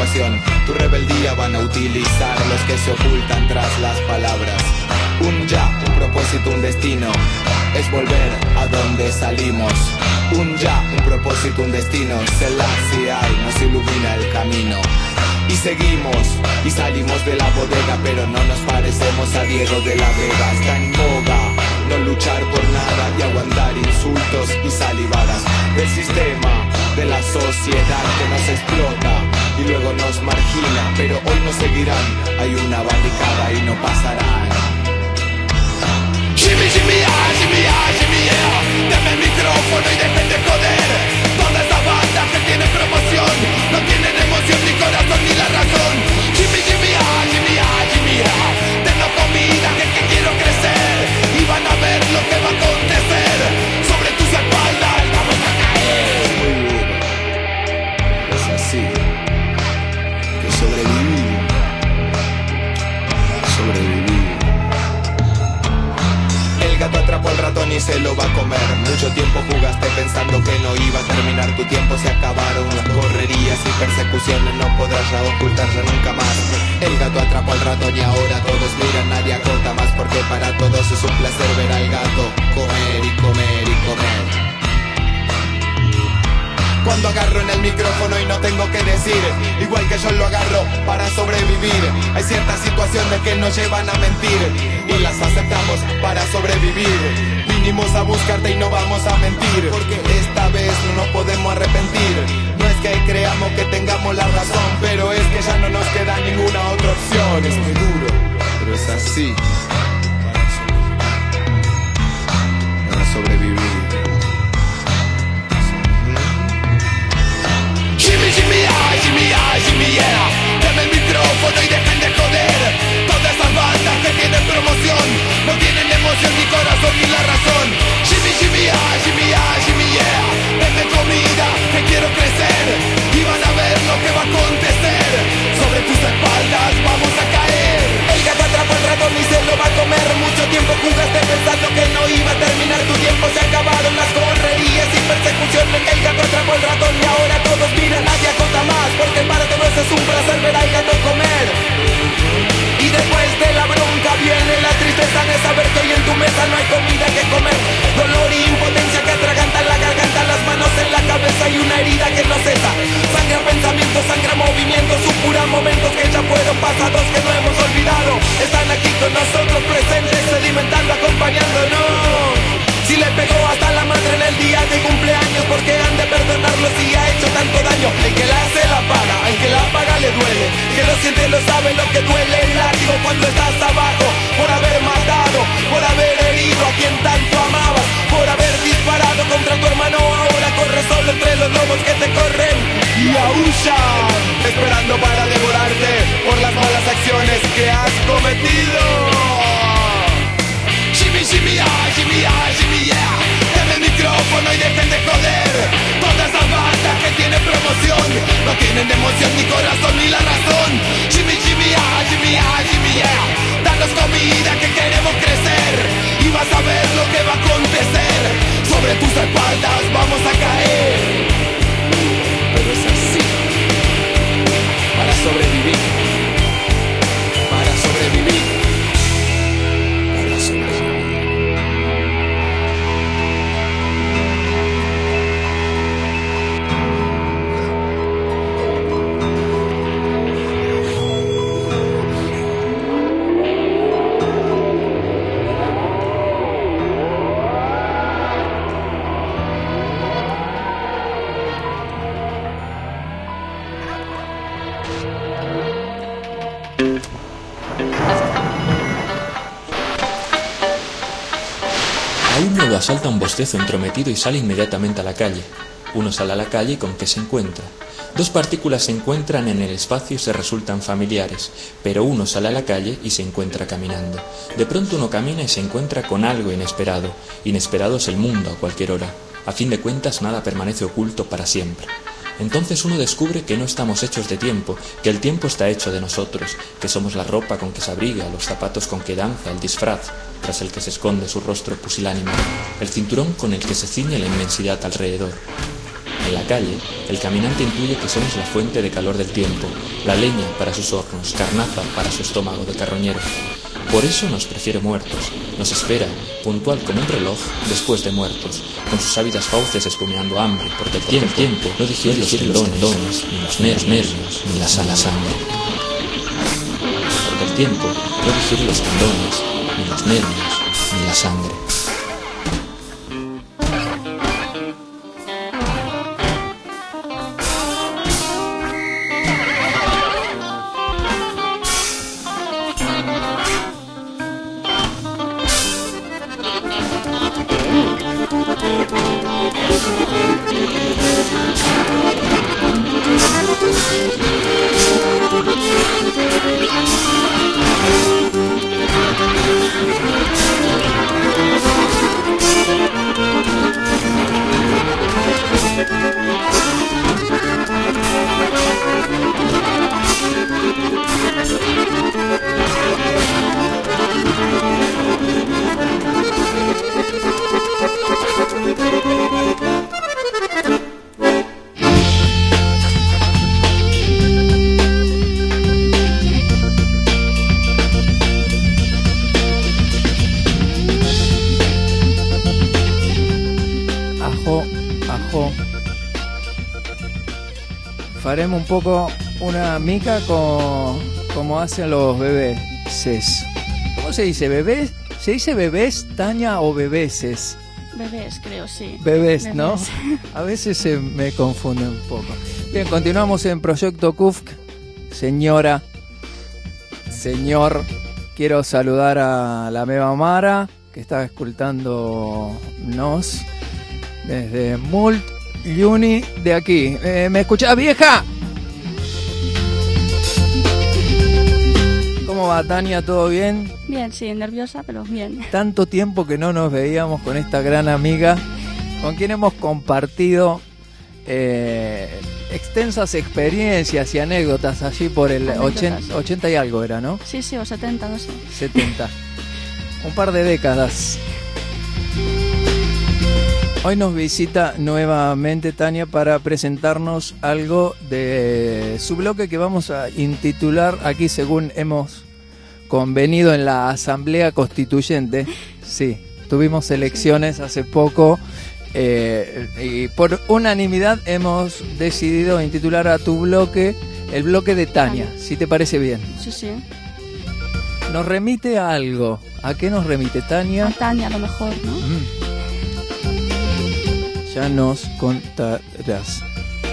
situación. Tu rebeldía van a utilizar los que se ocultan tras las palabras. Un ya, un propósito, un destino, es volver a donde salimos. Un ya, un propósito, un destino, Selassie hay, nos ilumina el camino. Y seguimos, y salimos de la bodega, pero no nos parecemos a Diego de la Vega. Está en boga no luchar por nada y aguantar insultos y salivadas del sistema, de la sociedad que nos explota y luego nos margina. Pero hoy nos seguirán, hay una barricada y no pasarán. Jimmy, Jimmy, ah, Jimmy, ah, Jimmy, yeah. Dame el micrófono y dejen de joder. Toda esta banda que tiene promoción no tienen emoción, ni corazón, ni la razón. Jimmy, Jimmy, ah, Jimmy, ah, Jimmy, yeah. Tengo comida que, que quiero crecer y van a ver lo que va a acontecer. Sobre tus espaldas vamos a caer. Muy duro, es así que sobreviví, sobreviví. El gato atrapó al ratón y se lo va a comer. Mucho tiempo jugaste pensando que no iba a terminar. Tu tiempo se acabaron, las correrías y persecuciones no podrás ocultarse nunca más. El gato atrapó al ratón y ahora todos miran, nadie acota más, porque para todos es un placer ver al gato comer y comer y comer. Cuando agarro en el micrófono y no tengo que decir, igual que yo lo agarro para sobrevivir. Hay ciertas situaciones que nos llevan a mentir y las aceptamos para sobrevivir. Vinimos a buscarte y no vamos a mentir, porque esta vez no nos podemos arrepentir. No es que creamos que tengamos la razón, pero es que ya no nos queda ninguna otra opción. Es muy duro, pero es así. Para sobrevivir. Jimmy, Jimmy, ah, Jimmy, ah, Jimmy, yeah. Dame el micrófono y dejen de joder. Todas esas bandas que tienen promoción no tienen emoción, ni corazón, ni la razón. Jimmy, Jimmy, ah, Jimmy, ah, Jimmy, yeah. Denme comida, que quiero crecer y van a ver lo que va a acontecer. Sobre tus espaldas vamos a caer. El gato atrapó al ratón y se lo va a comer. Mucho tiempo jugaste pensando que no iba a terminar. Tu tiempo se acabaron, las correrías y persecuciones. El gato atrapó al ratón y ahora todos miran, nadie acota más, porque para todos es un placer ver al gato comer. Y después de la bronca viene la tristeza de saber que hoy en tu mesa no hay comida que comer. Dolor y impotencia que atragantan la garganta, las manos en la cabeza y una herida que no cesa. Sangra pensamientos, sangra movimientos, supuran momentos que ya fueron pasados, que no hemos olvidado. Están aquí con nosotros presentes, sedimentando, acompañándonos. Si le pegó hasta la madre en el día de cumpleaños, porque han de perdonarlo si ha hecho tanto daño. El que la hace la paga, el que la paga le duele. Que lo siente lo sabe lo que duele el látigo cuando estás abajo. Por haber matado, por haber herido a quien tanto amabas, por haber disparado contra tu hermano. Ahora corres solo entre los lobos que te corren y aúllan, esperando para devorarte por las malas acciones que has cometido. Jimmy, Jimmy, ah, Jimmy, ah, Jimmy, yeah. Dame el micrófono y dejen de joder. Todas esas bandas que tienen promoción no tienen emoción, ni corazón, ni la razón. Jimmy, Jimmy, ah, Jimmy, ah, Jimmy, yeah. Danos comida que queremos crecer y vas a ver lo que va a acontecer. Sobre tus espaldas vamos a caer. Pero es así. Para sobrevivir. Para sobrevivir. Para sobrevivir. Lo asalta un bostezo entrometido y sale inmediatamente a la calle. Uno sale a la calle y ¿con qué se encuentra? Dos partículas se encuentran en el espacio y se resultan familiares, pero uno sale a la calle y se encuentra caminando. De pronto uno camina y se encuentra con algo inesperado. Inesperado es el mundo a cualquier hora. A fin de cuentas nada permanece oculto para siempre. Entonces uno descubre que no estamos hechos de tiempo, que el tiempo está hecho de nosotros, que somos la ropa con que se abriga, los zapatos con que danza, el disfraz tras el que se esconde su rostro pusilánime, el cinturón con el que se ciñe la inmensidad alrededor. En la calle, el caminante intuye que somos la fuente de calor del tiempo, la leña para sus hornos, carnaza para su estómago de carroñero. Por eso nos prefiere muertos, nos espera, puntual como un reloj, después de muertos, con sus ávidas fauces espumeando hambre, porque el tiempo, tiempo no digiere los tendones, ni los nervios, ni la sana sangre. Porque el tiempo no digiere los tendones, ni los nervios, ni la sangre. Haremos un poco una mica con como hacen los bebés. ¿Cómo se dice? ¿Bebés? ¿Se dice bebés, Tania, o bebeses? Bebés, creo, sí. Bebés, Bebés. ¿no? A veces se me confunde un poco. Bien, continuamos en Proyecto C U F C. Señora, señor, quiero saludar a la meva Mara, que está escultándonos desde Mult Juni de aquí. Eh, ¿Me escuchás, vieja? ¿Cómo va, Tania? ¿Todo bien? Bien, sí, nerviosa, pero bien. Tanto tiempo que no nos veíamos con esta gran amiga, con quien hemos compartido eh, extensas experiencias y anécdotas allí por el ochenta, ochenta y algo era, ¿no? Sí, sí, o setenta, no sé. setenta. Un par de décadas. Hoy nos visita nuevamente Tania para presentarnos algo de su bloque que vamos a intitular aquí según hemos convenido en la Asamblea Constituyente. Sí, tuvimos elecciones hace poco eh, y por unanimidad hemos decidido intitular a tu bloque el bloque de Tania, si te parece bien. Sí, sí. Nos remite a algo. ¿A qué nos remite, Tania? A Tania, a lo mejor, ¿no? Mm. Ya nos contarás.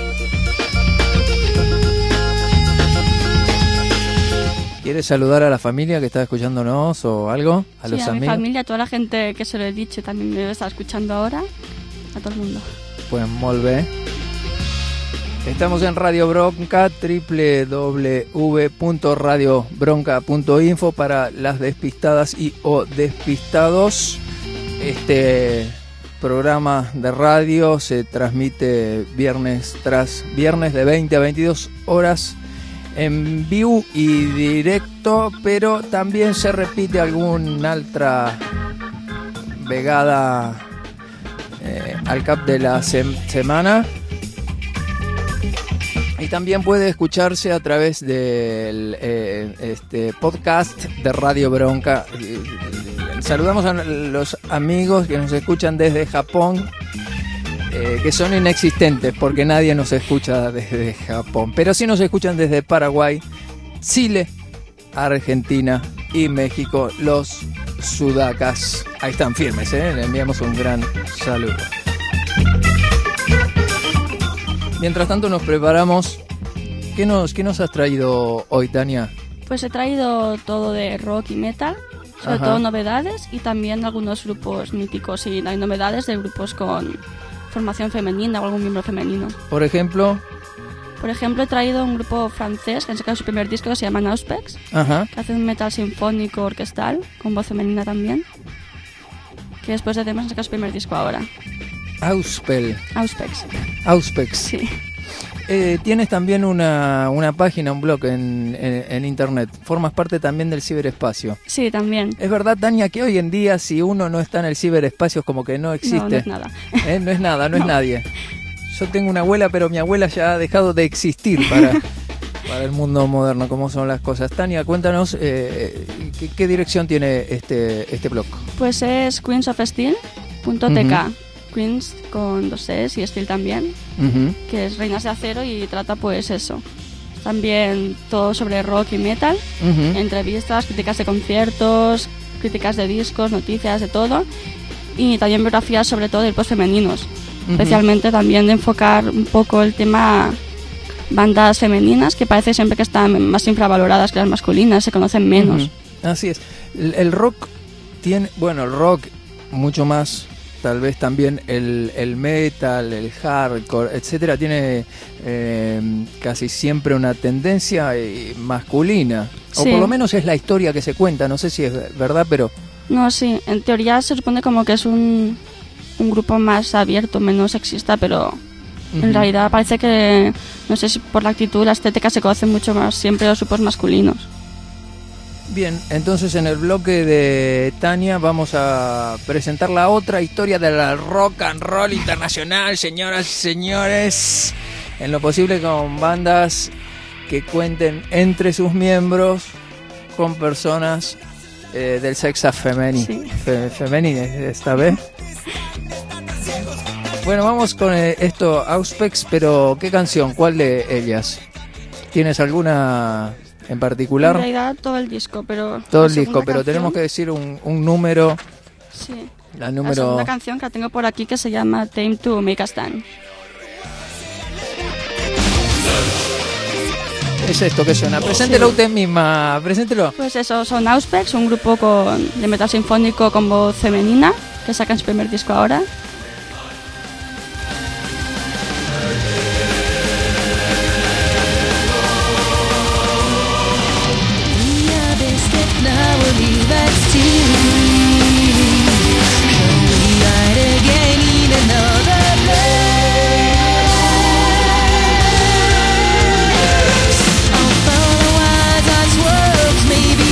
¿Quieres saludar a la familia que está escuchándonos o algo? ¿A sí, los a amigos? mi familia, a toda la gente que se lo he dicho también me está escuchando ahora. A todo el mundo. Pues molt bé. Estamos en Radio Bronca, doble u doble u doble u punto radio bronca punto info para las despistadas y o despistados. Este programa de radio se transmite viernes tras viernes de veinte a veintidós horas en vivo y directo, pero también se repite algún altra vegada eh, al cap de la sem- semana. Y también puede escucharse a través del eh, este podcast de Radio Bronca. Saludamos a los amigos que nos escuchan desde Japón, eh, que son inexistentes porque nadie nos escucha desde Japón, pero sí nos escuchan desde Paraguay, Chile, Argentina y México, los sudacas. Ahí están firmes, ¿eh? Le enviamos un gran saludo. Mientras tanto nos preparamos. ¿Qué nos, qué nos has traído hoy, Tania? Pues he traído todo de rock y metal, sobre Ajá. todo novedades y también algunos grupos míticos, y hay novedades de grupos con formación femenina o algún miembro femenino. Por ejemplo... Por ejemplo, he traído un grupo francés que han sacado su primer disco que se llama Auspex, Ajá. que hace un metal sinfónico orquestal con voz femenina también, que después de temas han sacado su primer disco ahora. Auspel. Auspex. Auspex. Sí. Eh, tienes también una, una página, un blog en, en, en internet. Formas parte también del ciberespacio. Sí, también. Es verdad, Tania, que hoy en día si uno no está en el ciberespacio es como que no existe. No, no es nada. ¿Eh? No es nada, no, no es nadie. yo tengo una abuela, pero mi abuela ya ha dejado de existir para, para el mundo moderno, cómo son las cosas. Tania, cuéntanos, eh, ¿qué, ¿qué dirección tiene este, este blog? Pues es queens of steel punto t k. Uh-huh. Queens con dos E's y Steel también, Uh-huh. que es Reinas de Acero y trata pues eso. También todo sobre rock y metal, Uh-huh. entrevistas, críticas de conciertos, críticas de discos, noticias, de todo. Y también biografías sobre todo de grupos femeninos. Uh-huh. Especialmente también de enfocar un poco el tema bandas femeninas, que parece siempre que están más infravaloradas que las masculinas, se conocen menos. Uh-huh. Así es. El, el rock tiene, bueno, el rock mucho más, tal vez también el, el metal, el hardcore, etcétera, tiene eh, casi siempre una tendencia eh, masculina. O Sí. por lo menos es la historia que se cuenta, no sé si es verdad, pero... No, sí, en teoría se supone como que es un, un grupo más abierto, menos sexista, pero Ujú. en realidad parece que, no sé si por la actitud, la estética, se conocen mucho más siempre los grupos masculinos. Bien, entonces en el bloque de Tania vamos a presentar la otra historia del rock and roll internacional, señoras y señores, en lo posible con bandas que cuenten entre sus miembros con personas eh, del sexo femenino, Sí. fe, femenino esta vez. Bueno, vamos con eh, esto, Auspex, pero ¿qué canción? ¿Cuál de ellas? ¿Tienes alguna en particular? En realidad todo el disco, pero... Todo la el disco, segunda pero canción- tenemos que decir un, un número. Sí. La La número. segunda canción que la tengo por aquí que se llama Time to Make a Stand. Es esto que suena. Preséntelo usted misma, preséntelo. Pues eso, son Auspex, un grupo con, de metal sinfónico con voz femenina, que sacan su primer disco ahora.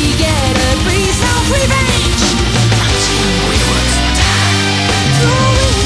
Revenge until we were tired.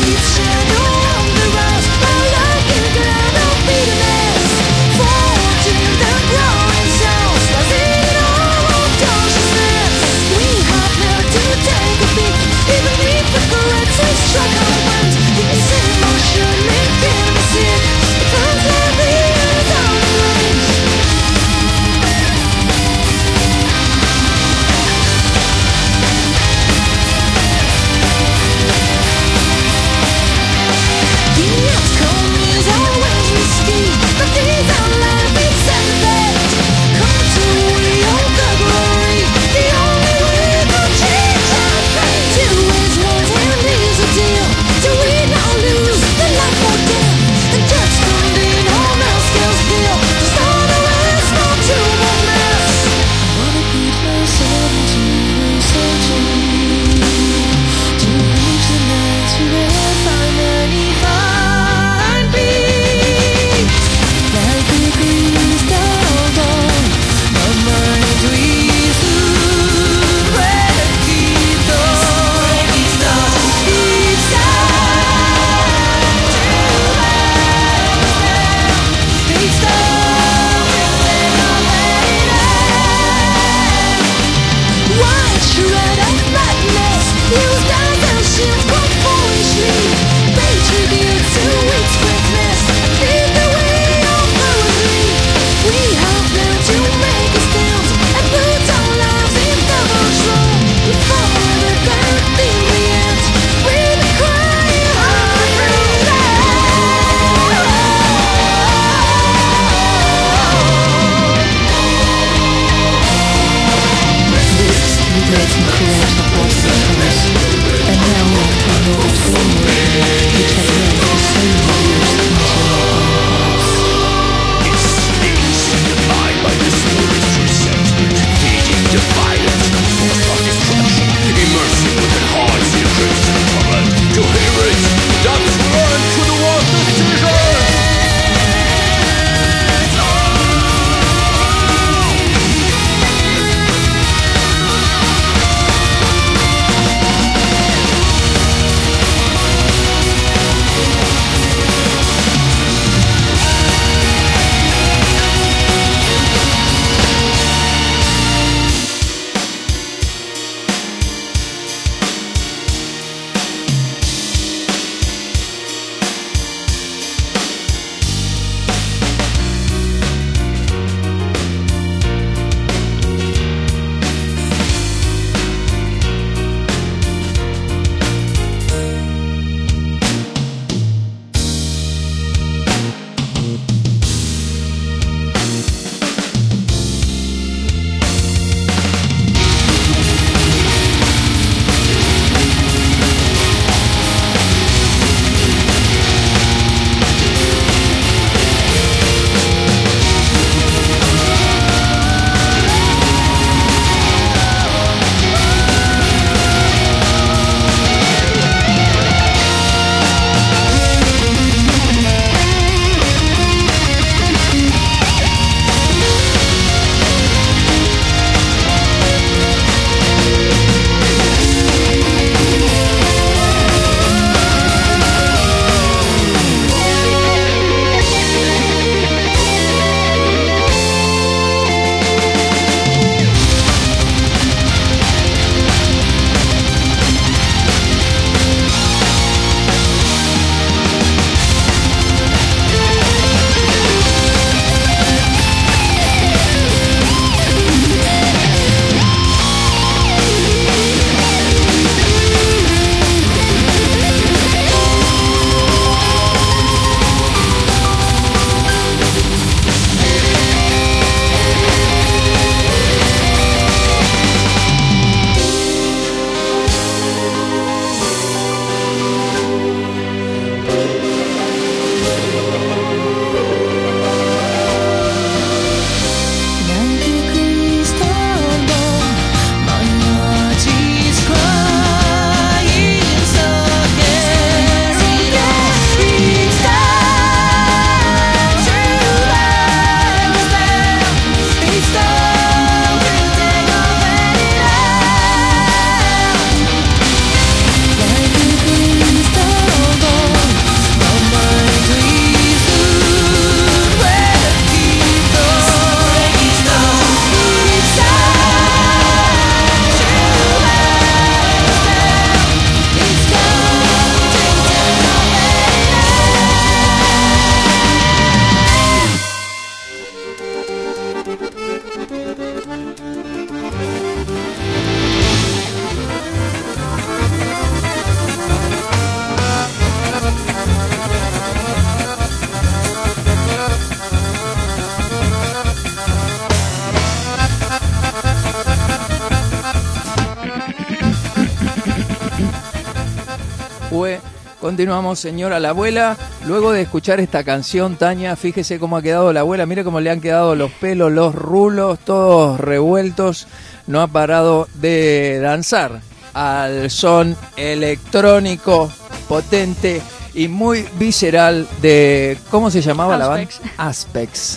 fue. Continuamos, señora la abuela. Luego de escuchar esta canción, Tania, fíjese cómo ha quedado la abuela. Mire cómo le han quedado los pelos, los rulos, todos revueltos. No ha parado de danzar al son electrónico, potente y muy visceral de... ¿Cómo se llamaba Aspects. la banda? Aspects.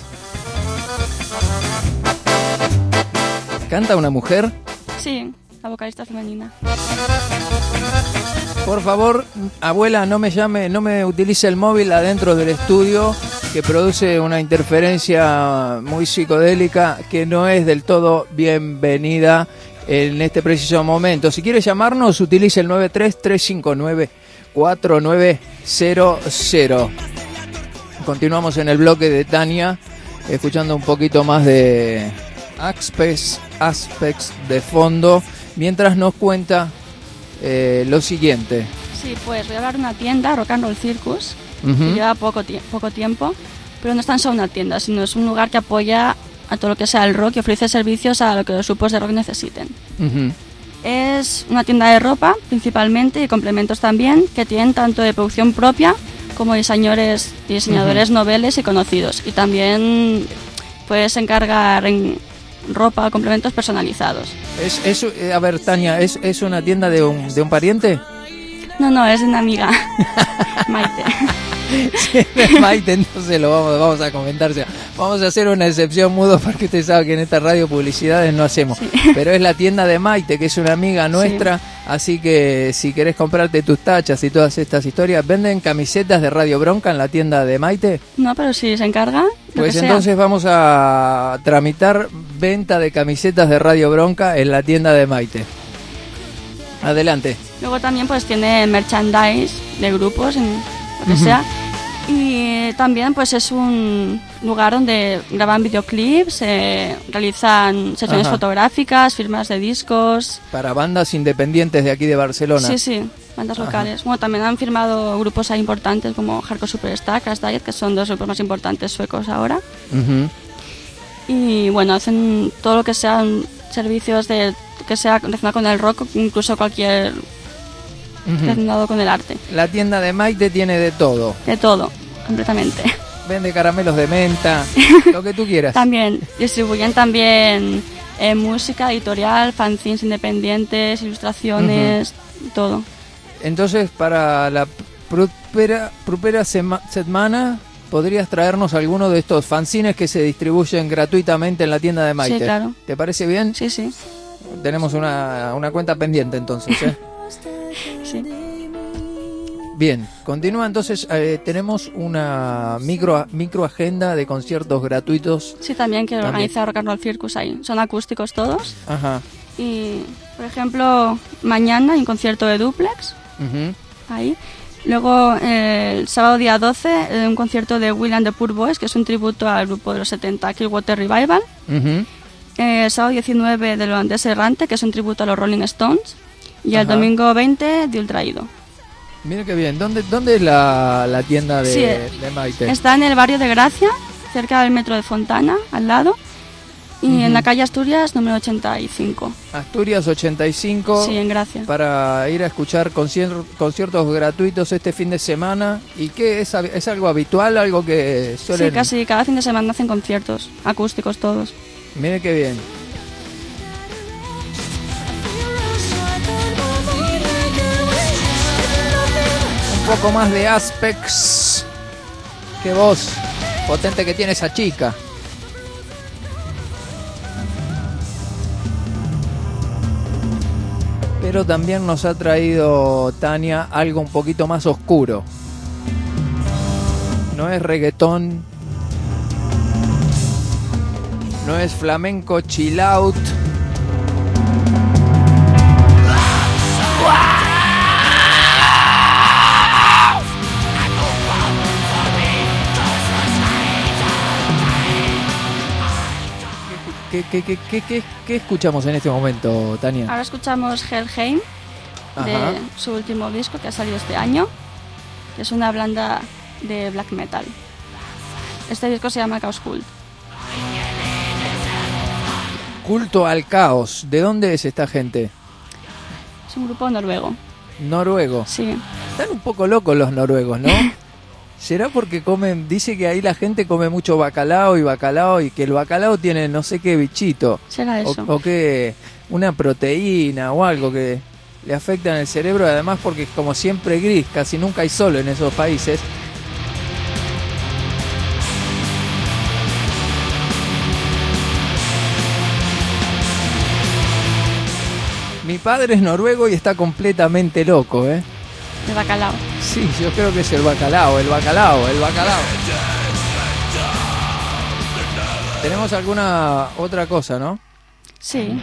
¿Canta una mujer? Sí, la vocalista femenina. Por favor, abuela, no me llame, no me utilice el móvil adentro del estudio, que produce una interferencia muy psicodélica que no es del todo bienvenida en este preciso momento. Si quiere llamarnos, utilice el nueve tres tres cinco nueve cuatro nueve cero cero. Continuamos en el bloque de Tania, escuchando un poquito más de Aspects, Aspects de fondo, mientras nos cuenta eh, lo siguiente. Sí, pues voy a hablar de una tienda, Rock and Roll Circus, Uh-huh. que lleva poco, tie- poco tiempo, pero no es tan solo una tienda, sino es un lugar que apoya a todo lo que sea el rock y ofrece servicios a lo que los grupos de rock necesiten. Uh-huh. Es una tienda de ropa, principalmente, y complementos también, que tienen tanto de producción propia como diseñadores, diseñadores Ujú. noveles y conocidos. Y también puedes encargar en ropa o complementos personalizados. Es, es, eh, a ver, Tania, ¿es, es una tienda de un, de un pariente? No, no, es de una amiga, Maite. Sí, de Maite, entonces lo vamos, vamos a comentar. Vamos a hacer una excepción mudo porque usted sabe que en esta radio publicidades no hacemos. Sí. Pero es la tienda de Maite, que es una amiga nuestra. Sí. Así que si querés comprarte tus tachas y todas estas historias, ¿venden camisetas de Radio Bronca en la tienda de Maite? No, pero si se encarga, lo Pues que sea. entonces vamos a tramitar venta de camisetas de Radio Bronca en la tienda de Maite. Adelante. Luego también pues tiene merchandise de grupos, en lo que Ujú. sea. Y también pues es un lugar donde graban videoclips, eh, realizan sesiones Ajá. fotográficas, firmas de discos. Para bandas independientes de aquí de Barcelona. Sí, sí, bandas Ajá. locales. Bueno, también han firmado grupos ahí importantes como Hardcore Superstar, Crash Diet, que son dos grupos más importantes suecos ahora. Ujú. Y bueno, hacen todo lo que sean servicios de que sea relacionado con el rock, incluso cualquier Ujú. relacionado con el arte. La tienda de Maite tiene de todo. De todo, completamente. Vende caramelos de menta, lo que tú quieras. También distribuyen también eh, música, editorial, fanzines independientes, ilustraciones, todo. Entonces, para la propera, propera sema- semana, ¿podrías traernos alguno de estos fanzines que se distribuyen gratuitamente en la tienda de Maite? Sí, claro. ¿Te parece bien? Sí, sí. Tenemos una, una cuenta pendiente entonces, ¿eh? Sí. Bien, continúa entonces, eh, tenemos una micro, micro agenda de conciertos gratuitos. Sí, también que También. organiza Rock and Roll Circus ahí. Son acústicos todos. Ajá. Y, por ejemplo, mañana hay un concierto de Duplex, Ujú. ahí. Luego, eh, el sábado día doce, eh, un concierto de Will and the Poor Boys, que es un tributo al grupo de los setenta, Killwater Revival. Ujú. Eh, el sábado diecinueve, del holandés Errante, que es un tributo a los Rolling Stones. Y el Ajá. domingo veinte, de Ultraído. Mira qué bien. ¿Dónde, dónde es la, la tienda de, Sí, de Maite? Está en el barrio de Gracia, cerca del metro de Fontana, al lado. Y Ujú. en la calle Asturias, número ochenta y cinco. Asturias ochenta y cinco. Sí, en Gracia. Para ir a escuchar concier- conciertos gratuitos este fin de semana. ¿Y qué es? hab- ¿Es algo habitual? ¿Algo que suelen...? Sí, casi cada fin de semana hacen conciertos, acústicos todos. Mire qué bien. Un poco más de Aspects. Qué voz potente que tiene esa chica. Pero también nos ha traído Tania algo un poquito más oscuro. No es reggaetón, no es flamenco chill out. ¿Qué, qué, qué, qué, qué, qué escuchamos en este momento, Tania? Ahora escuchamos Helheim, de Ajá. su último disco que ha salido este año, que es una blanda de black metal. Este disco se llama Chaos Cult. Culto al caos. ¿De dónde es esta gente? Es un grupo noruego. Noruego. Sí. Están un poco locos los noruegos, ¿no? ¿Será porque comen, dice que ahí la gente come mucho bacalao y bacalao y que el bacalao tiene no sé qué bichito? ¿Será eso? O, o que una proteína o algo que le afecta en el cerebro, además porque es como siempre gris, casi nunca hay sol en esos países. Mi padre es noruego y está completamente loco, ¿eh? De bacalao. Sí, yo creo que es el bacalao, el bacalao, el bacalao. ¿Tenemos alguna otra cosa, no? Sí.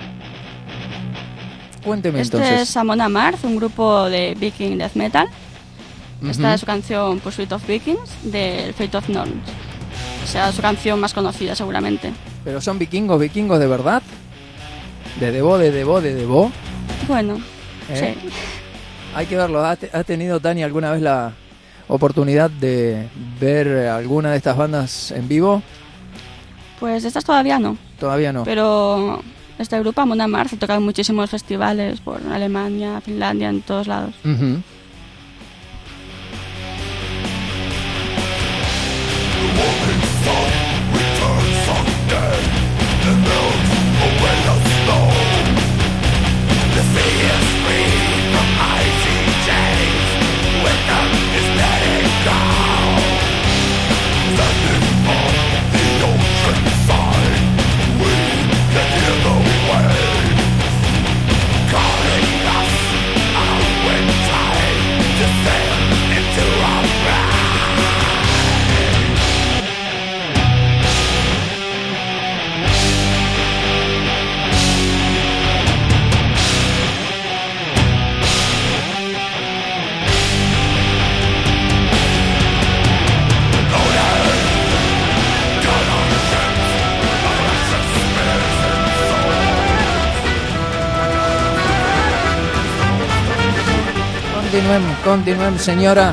Cuénteme Este entonces. es Amon Amarth, un grupo de viking death metal. Esta Ujú. es su canción Pursuit of Vikings, del Fate of Norns. O sea, su canción más conocida seguramente. ¿Pero son vikingos, vikingos de verdad? ¿De Debo, de Debo, de Debo? Bueno, ¿Eh? sí. Hay que verlo. ¿Ha, te- ha tenido, Tania, alguna vez la oportunidad de ver alguna de estas bandas en vivo? Pues estas todavía no. Todavía no. Pero este grupo, Amon Amarth, ha tocado en muchísimos festivales por Alemania, Finlandia, en todos lados. Ujú. Continuemos, continuemos, señora.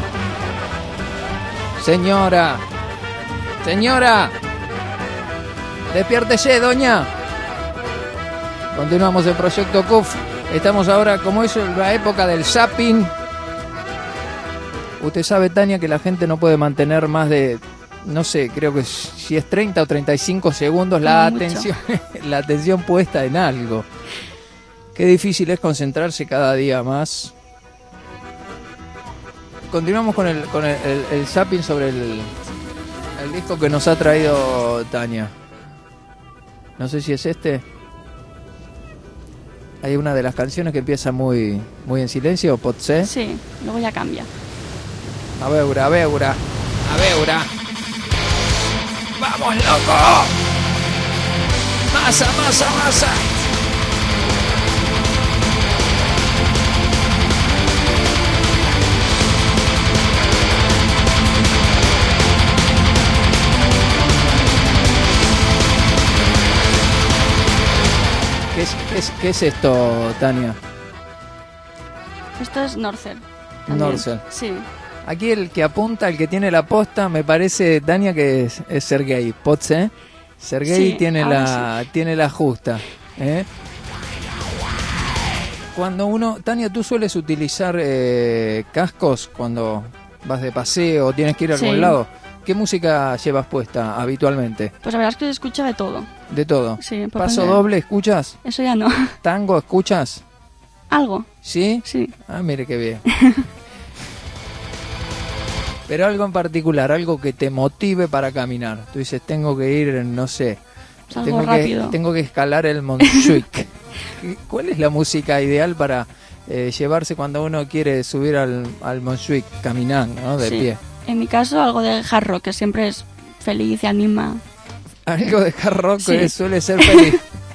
Señora. Señora. Despiértese, doña. Continuamos el Proyecto C U F. Estamos ahora, como es la época del zapping. Usted sabe, Tania, que la gente no puede mantener más de, no sé, creo que si es treinta o treinta y cinco segundos la Mucho. atención, la atención puesta en algo. Qué difícil es concentrarse cada día más. Continuamos con el con el, el, el zapping sobre el, el disco que nos ha traído Tania. No sé si es este. Hay una de las canciones que empieza muy muy en silencio, Potse. Sí, luego ya cambia. A veura, a veura, a veura. ¡Vamos, loco! ¡Masa, masa, masa! ¿Qué es, qué es, qué es esto, Tania? Esto es Norcel. también. Norcel. Sí. Aquí el que apunta, el que tiene la posta, me parece, Tania, que es, es Sergei Potse. Sergei Sí, tiene ahora la tiene la justa. ¿eh? Cuando uno, Tania, ¿tú sueles utilizar eh, cascos cuando vas de paseo o tienes que ir a algún Sí. lado? ¿Qué música llevas puesta habitualmente? Pues la verdad es que se escucha de todo. De todo. Sí, puedo ¿Paso poner- doble escuchas? Eso ya no. ¿Tango escuchas? Algo. ¿Sí? Sí. Ah, mire qué bien. Pero algo en particular, algo que te motive para caminar. Tú dices, tengo que ir, no sé, Es algo tengo que, rápido. tengo que escalar el Montjuic. ¿Cuál es la música ideal para eh, llevarse cuando uno quiere subir al, al Montjuic caminando, ¿no? De Sí. pie? En mi caso, algo de hard rock, que siempre es feliz y anima. Algo de hard rock Sí. que suele ser feliz.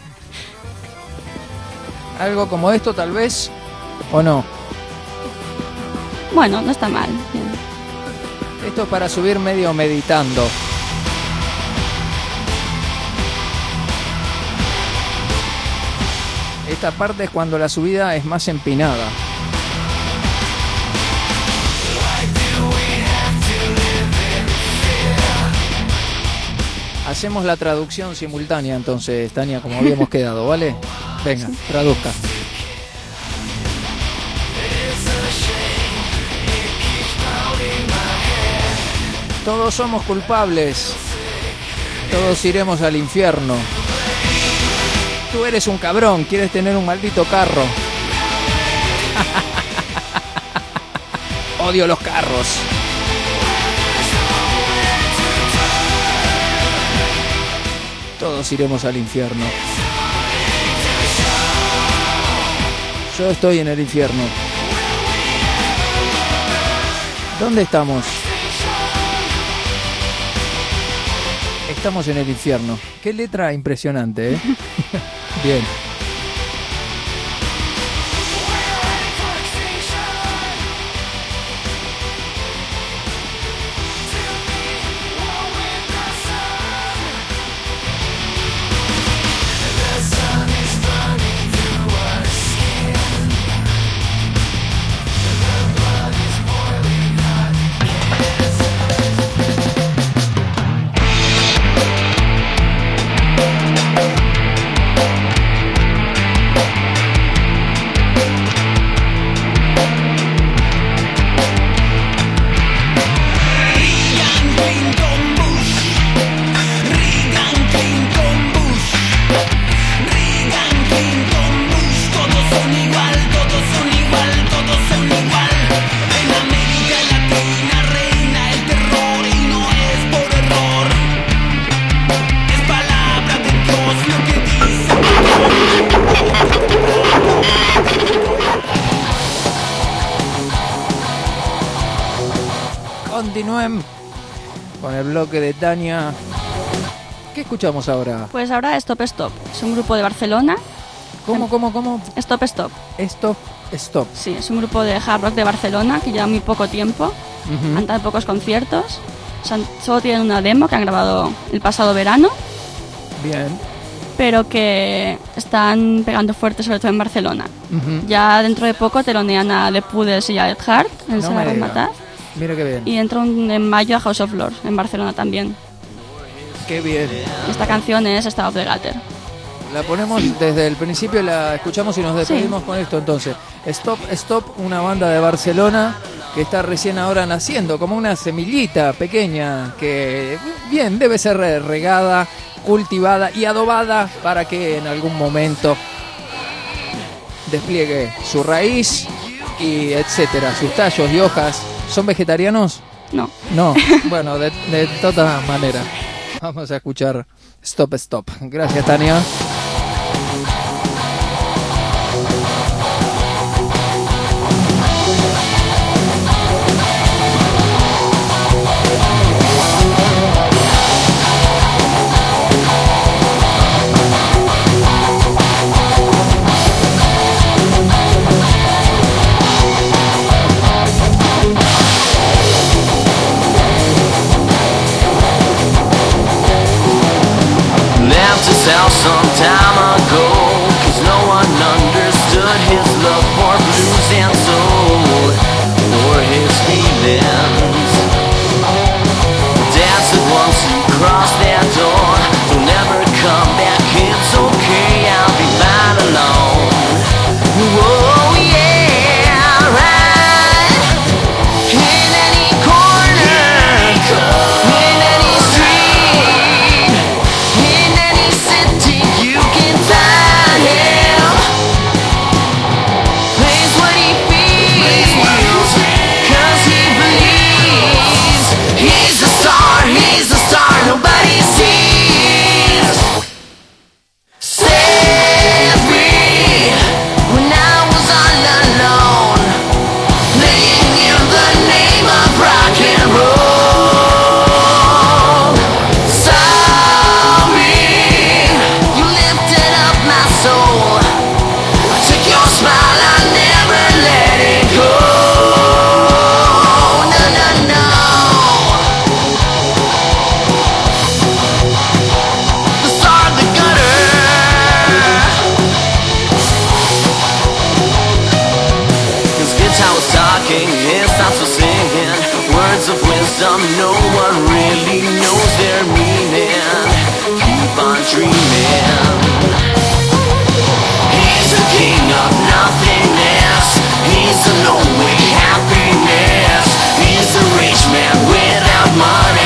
Algo como esto, tal vez, o no. Bueno, no está mal. Bien. Esto es para subir medio meditando. Esta parte es cuando la subida es más empinada. Hacemos la traducción simultánea entonces, Tania, como habíamos quedado, ¿vale? Venga, traduzca. Todos somos culpables. Todos iremos al infierno. Tú eres un cabrón, quieres tener un maldito carro. Odio los carros. Todos iremos al infierno. Yo estoy en el infierno. ¿Dónde estamos? Estamos en el infierno. Qué letra impresionante, ¿eh? Bien. Continúen con el bloque de Tania. ¿Qué escuchamos ahora? Pues ahora Stop Stop. Es un grupo de Barcelona. ¿Cómo, cómo, cómo? Stop Stop. Stop Stop. Sí, es un grupo de hard rock de Barcelona que lleva muy poco tiempo. Uh-huh. Han dado pocos conciertos. O sea, solo tienen una demo que han grabado el pasado verano. Bien. Pero que están pegando fuerte, sobre todo en Barcelona. Uh-huh. Ya dentro de poco telonean a The Pudels y a Ed Hart en el Sala Matar. Mira qué bien. Y entran en mayo a House of Lords en Barcelona también. Qué bien. Esta canción es Star of the Gutter. La ponemos desde el principio, la escuchamos y nos despedimos sí. con esto entonces. Stop Stop, una banda de Barcelona que está recién ahora naciendo, como una semillita pequeña que bien debe ser regada, cultivada y adobada para que en algún momento despliegue su raíz y etcétera, sus tallos y hojas. ¿Son vegetarianos? No. No, bueno, de, de todas maneras. Vamos a escuchar Stop Stop. Gracias, Tania. Some time ago, cause no one understood his love for blues and soul, or his feelings. Dad said once you cross that door, don't ever come back, it's okay, I'll be fine alone. Whoa, yeah, right. In any corner, in any street, in any city, you can find him. Plays what he feels, cause he believes. He's a star, he's a star, nobody sees. Set free when I was all alone, playing in the name of rock and roll. Sorry, you lifted up my soul. I took your smile, I never let it go. No, no, no. The star of the gutter. His guitar was talking, his thoughts were singing words of wisdom, no one really knows their meaning. Keep on dreaming. He's the king of nothingness. He's the lonely happiness. He's the rich man without money.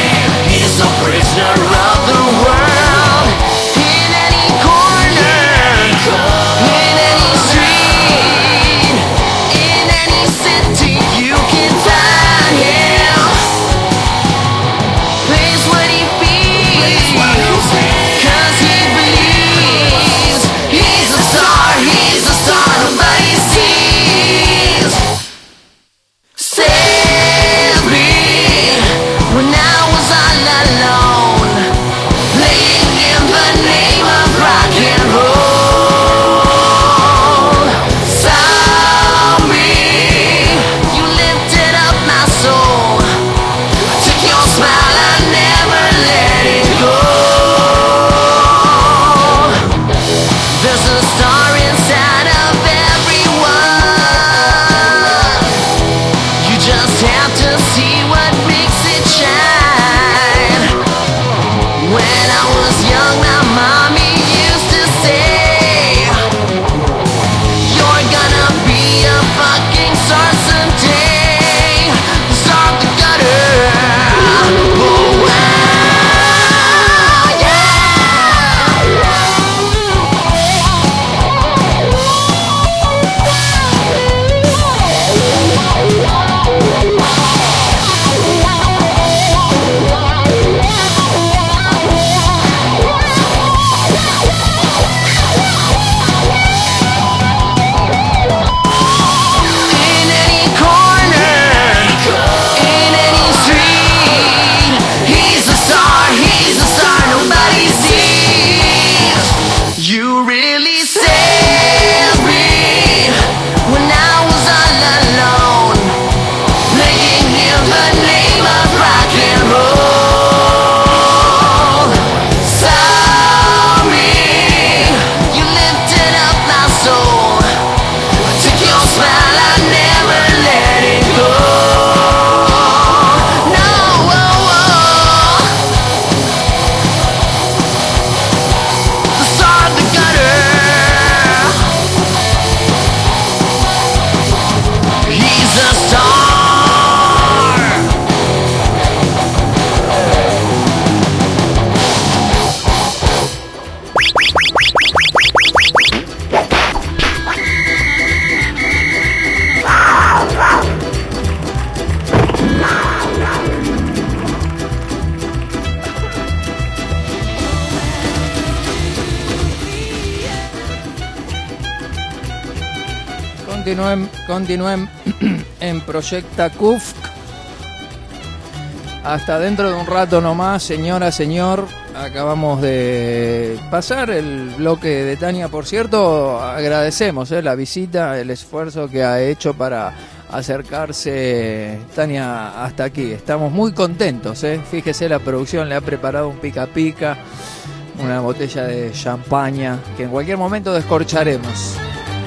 Continuem, continuem en Proyecta C U F C. Hasta dentro de un rato nomás, señora, señor. Acabamos de pasar el bloque de Tania. Por cierto, agradecemos eh, la visita, el esfuerzo que ha hecho para acercarse Tania hasta aquí. Estamos muy contentos. Eh. Fíjese, la producción le ha preparado un pica pica, una botella de champaña que en cualquier momento descorcharemos.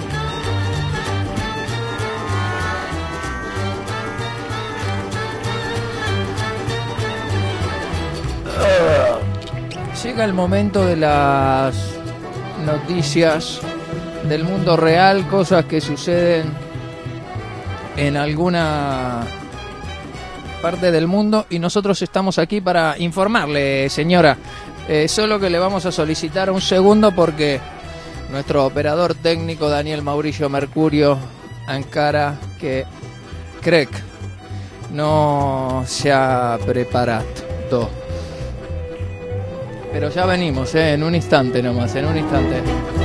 Llega el momento de las noticias del mundo real, cosas que suceden en alguna parte del mundo y nosotros estamos aquí para informarle, señora. Eh, solo que le vamos a solicitar un segundo porque nuestro operador técnico Daniel Mauricio Mercurio encara que crec no se ha preparado. Pero ya venimos, eh, en un instante nomás, en un instante.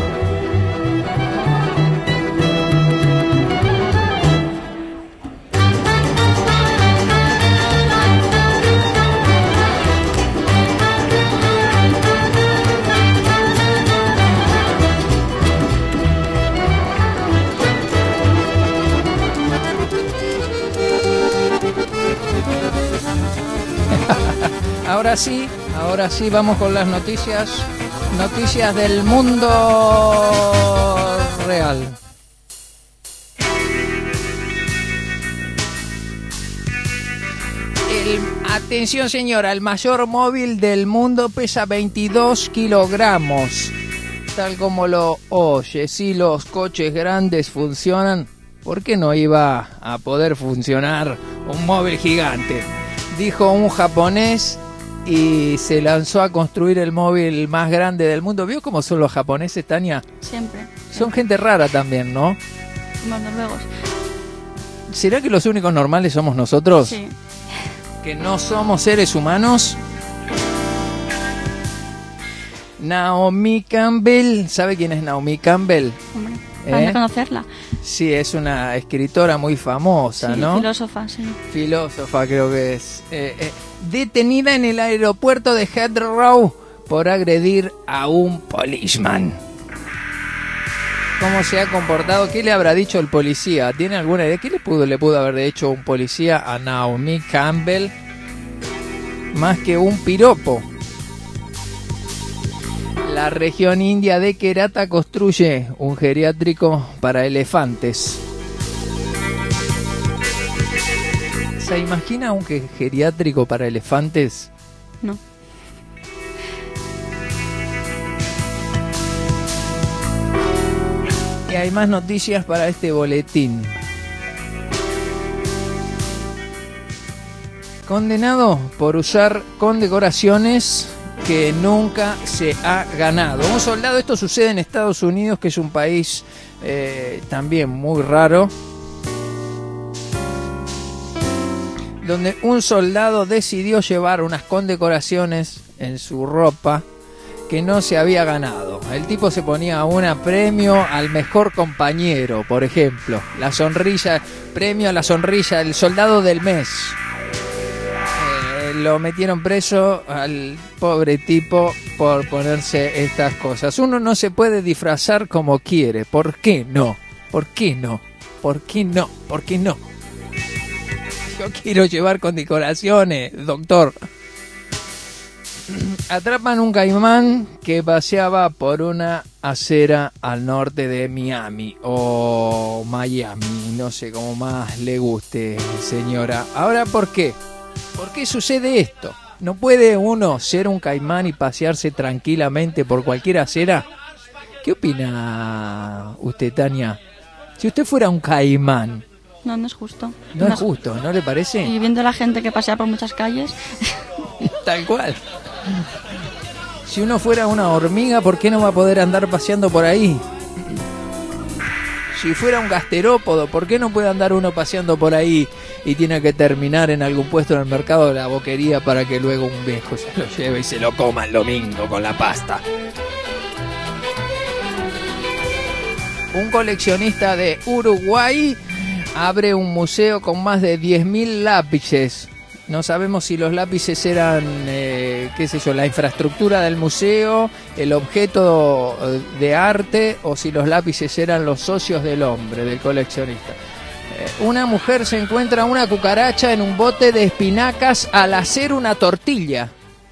Ahora sí, ahora sí vamos con las noticias, noticias del mundo real. El, atención señora, el mayor móvil del mundo pesa veintidós kilogramos, tal como lo oye. Si los coches grandes funcionan, ¿por qué no iba a poder funcionar un móvil gigante? Dijo un japonés y se lanzó a construir el móvil más grande del mundo. ¿Vio cómo son los japoneses, Tania? Siempre. Son siempre. gente rara también, ¿no? Los noruegos. ¿Será que los únicos normales somos nosotros? Sí. ¿Que no somos seres humanos? Naomi Campbell, ¿sabe quién es Naomi Campbell? Hombre, para ¿Eh? no conocerla. Sí, es una escritora muy famosa, Sí, ¿no? filósofa, sí. Filósofa creo que es. Eh, eh, detenida en el aeropuerto de Heathrow por agredir a un policeman. ¿Cómo se ha comportado? ¿Qué le habrá dicho el policía? ¿Tiene alguna idea? ¿Qué le pudo, le pudo haber dicho un policía a Naomi Campbell? Más que un piropo. La región india de Kerala construye un geriátrico para elefantes. ¿Se imagina un geriátrico para elefantes? No. Y hay más noticias para este boletín. Condenado por usar condecoraciones que nunca se ha ganado. Un soldado, esto sucede en Estados Unidos, que es un país eh, también muy raro, donde un soldado decidió llevar unas condecoraciones en su ropa que no se había ganado. El tipo se ponía una premio al mejor compañero, por ejemplo, la sonrisa, premio a la sonrisa, el soldado del mes. Eh, lo metieron preso al pobre tipo por ponerse estas cosas. Uno no se puede disfrazar como quiere. ¿Por qué no? ¿Por qué no? ¿Por qué no? ¿Por qué no? Yo quiero llevar condecoraciones, doctor. Atrapan un caimán que paseaba por una acera al norte de Miami o Miami, no sé cómo más le guste, señora. Ahora, ¿por qué? ¿Por qué sucede esto? ¿No puede uno ser un caimán y pasearse tranquilamente por cualquier acera? ¿Qué opina usted, Tania? Si usted fuera un caimán... No, no es justo. No, no es justo, ¿no le parece? Y viendo la gente que pasea por muchas calles... Tal cual. Si uno fuera una hormiga, ¿por qué no va a poder andar paseando por ahí? Si fuera un gasterópodo, ¿por qué no puede andar uno paseando por ahí y tiene que terminar en algún puesto en el mercado de la boquería para que luego un viejo se lo lleve y se lo coma el domingo con la pasta? Un coleccionista de Uruguay abre un museo con más de diez mil lápices. No sabemos si los lápices eran, eh, qué sé yo, la infraestructura del museo, el objeto de arte, o si los lápices eran los socios del hombre, del coleccionista. Eh, una mujer se encuentra una cucaracha en un bote de espinacas al hacer una tortilla.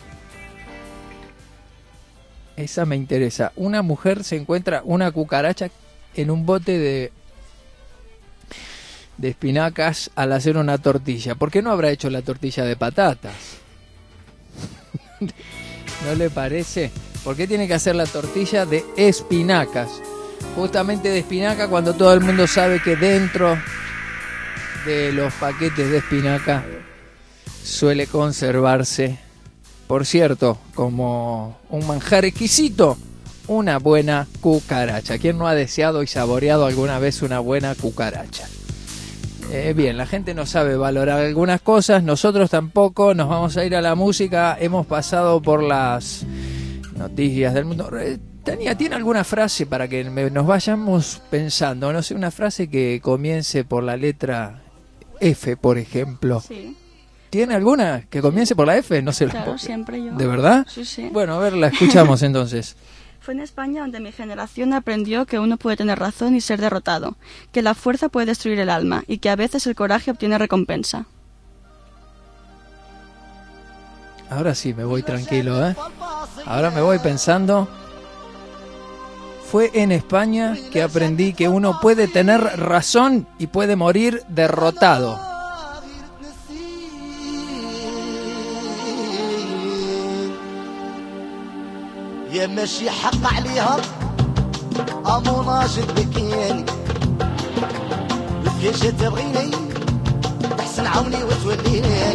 Esa me interesa. Una mujer se encuentra una cucaracha en un bote de... de espinacas al hacer una tortilla. ¿Por qué no habrá hecho la tortilla de patatas? ¿No le parece? ¿Por qué tiene que hacer la tortilla de espinacas? Justamente de espinaca, cuando todo el mundo sabe que dentro de los paquetes de espinaca suele conservarse, por cierto, como un manjar exquisito, una buena cucaracha. ¿Quién no ha deseado y saboreado alguna vez una buena cucaracha? Eh, bien, la gente no sabe valorar algunas cosas, nosotros tampoco. Nos vamos a ir a la música. Hemos pasado por las noticias del mundo. Tania, ¿tiene alguna frase para que nos vayamos pensando? No sé, una frase que comience por la letra F, por ejemplo. Sí. ¿Tiene alguna que comience por la F? No sé. Claro, siempre yo. ¿De verdad? Sí, sí. Bueno, a ver, la escuchamos entonces. Fue en España donde mi generación aprendió que uno puede tener razón y ser derrotado, que la fuerza puede destruir el alma y que a veces el coraje obtiene recompensa. Ahora sí me voy tranquilo, ¿eh? Ahora me voy pensando. Fue en España que aprendí que uno puede tener razón y puede morir derrotado. يمشي حق عليها امو ناشد بكياني كيش تبغيني تحسن عوني وتوليني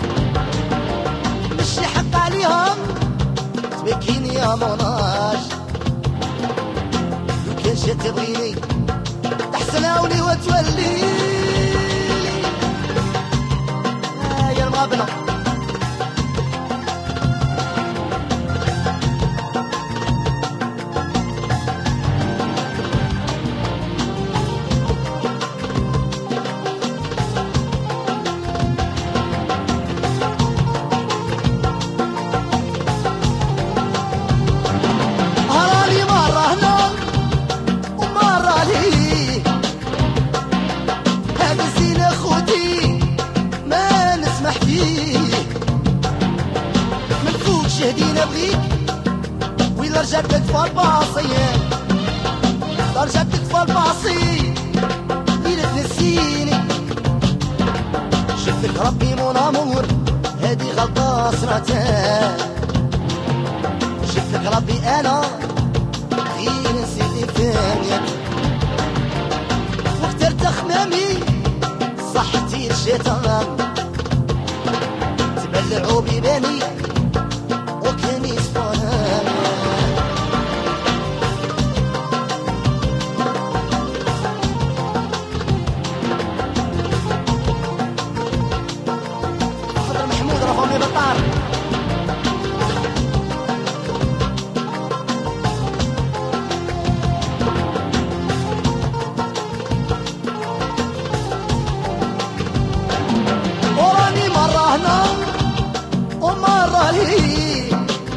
مشي حق عليها تبكيني يا مناش كيش تبغيني تحسن عوني وتوليني يا المابنة درجتك فالباصية درجتك فالباصية ليلة نسيني شفتك ربي من أمور هادي غلطة صنعتها شفتك ربي أنا غير نسيتي ثانية واخترت خمامي صحتي الشيطان تبلعوا بيباني وكاني صفان وراني مرة هنا ومرة لي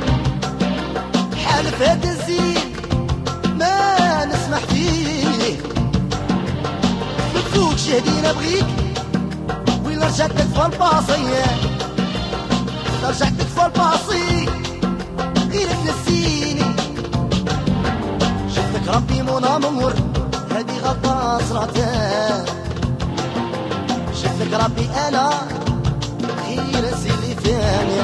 حالف هاد الزين ما نسمح فيه مفوق شهدي نبغيك وين رجعتك في الباصية رجعتك في الباصي غيرك نسيني شفتك ربي من أمور هادي غلطة صرعتها شفتك ربي أنا غير نسيلي ثانية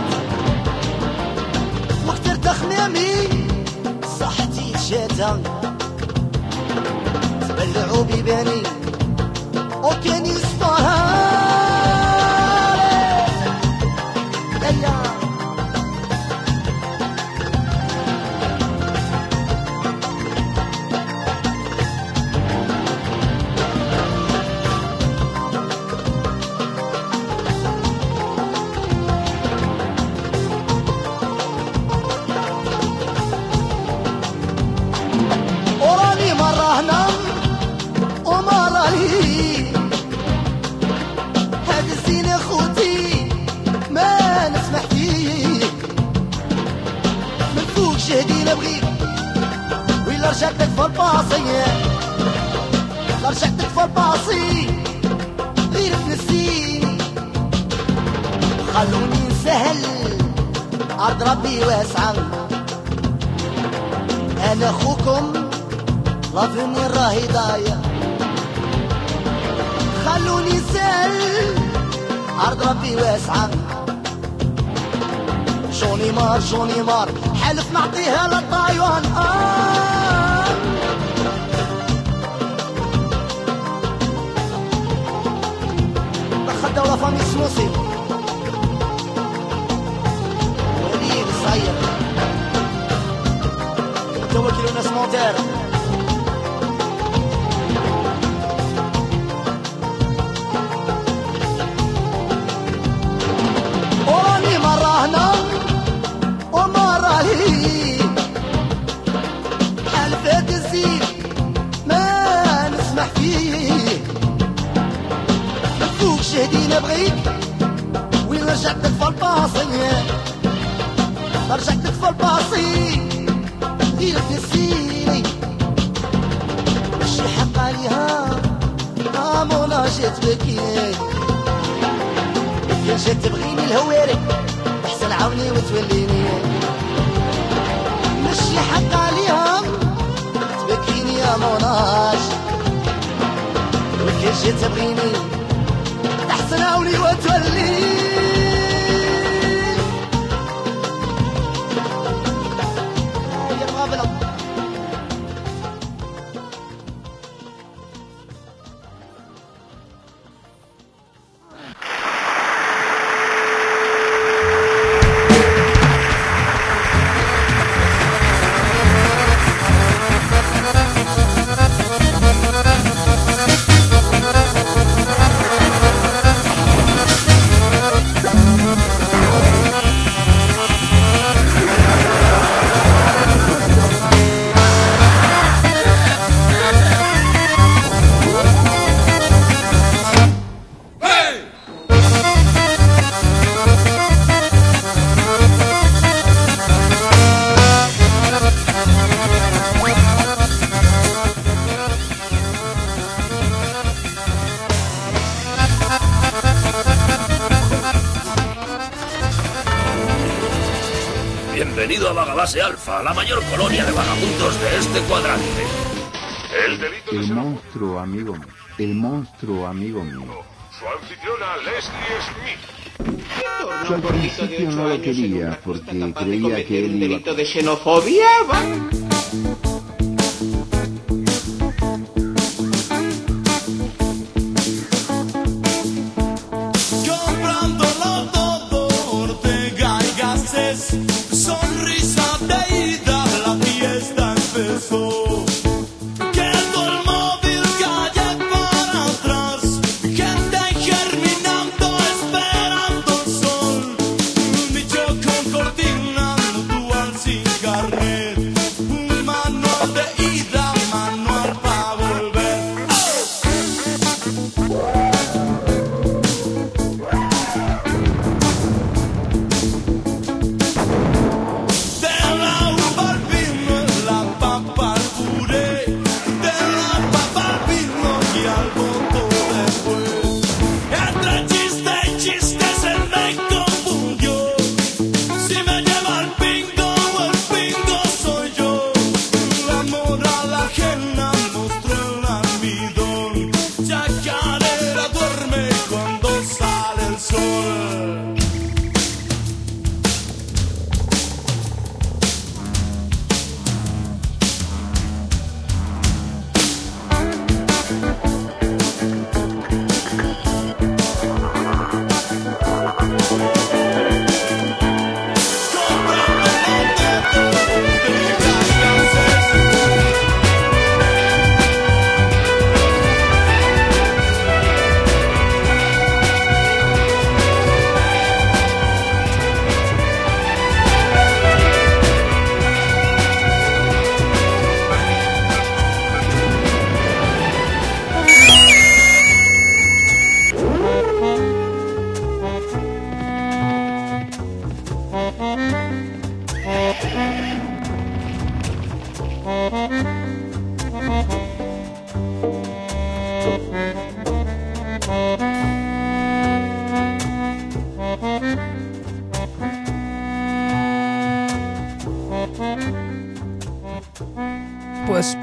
واخترت خمامي صحتي تشاتا تبلعوا بيباني وكان يصفاها وراني مرة هنا بغيت وإلا رجعتك في الباصي لا رجعتك في الباصي غير تنسيني خلوني نسهل أرض ربي واسعة أنا أخوكم لا فهمني راهي ضايع خلوني نسهل أرض ربي واسعة شوني مار شوني مار حلف نعطيها للطايوان آه دخل دولة فامي سنوسي وليد صغير توكلوا ناس مونتير وراني مرة هنا ومرة لي حلفت الزين ما نسمح فيه فوق شهدي نبغيك وين رجعتك في الباصي رجعتك في الباصي غير تنسيني ماشي حق عليها امونا جات بكي كان جات تبغيني الهواري احسن عاوني وتوليني ماشي حق عليها تبكيني يا مناش وكان جات تبغيني احسن عاوني وتوليني يا قابل Bienvenido a Vagabase Alfa, la mayor colonia de vagabundos de este cuadrante. El delito El monstruo amigo mío. El monstruo amigo mío. Su anfitriona Leslie Smith. Yo al principio no lo quería porque creía que él iba... de xenofobia. Comprándolo todo, Ortega y Gasset, sonrisa de ida, la fiesta empezó. Quedó el móvil calle para atrás, gente germinando, esperando el sol. Un bicho con cortina, dual sin carnet, un manual de ida, manual para volver. De la uva al vino, la papa al puré, de la papa al vino y al voto después. Entre chiste y chiste se me confundió. Si me lleva el pingo o el pingo soy yo. La moral ajena mostró el almidón. Chacarera duerme cuando sale el sol.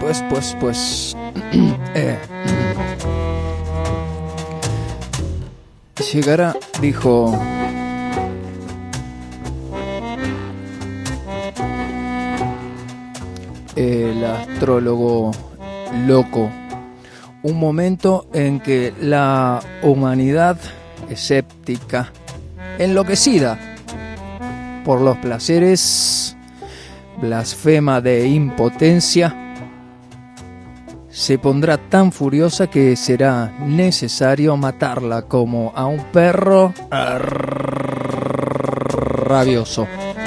pues, pues, pues. eh. Llegará, dijo. El astrólogo loco, un momento en que la humanidad escéptica, enloquecida por los placeres, blasfema de impotencia, se pondrá tan furiosa que será necesario matarla como a un perro rabioso.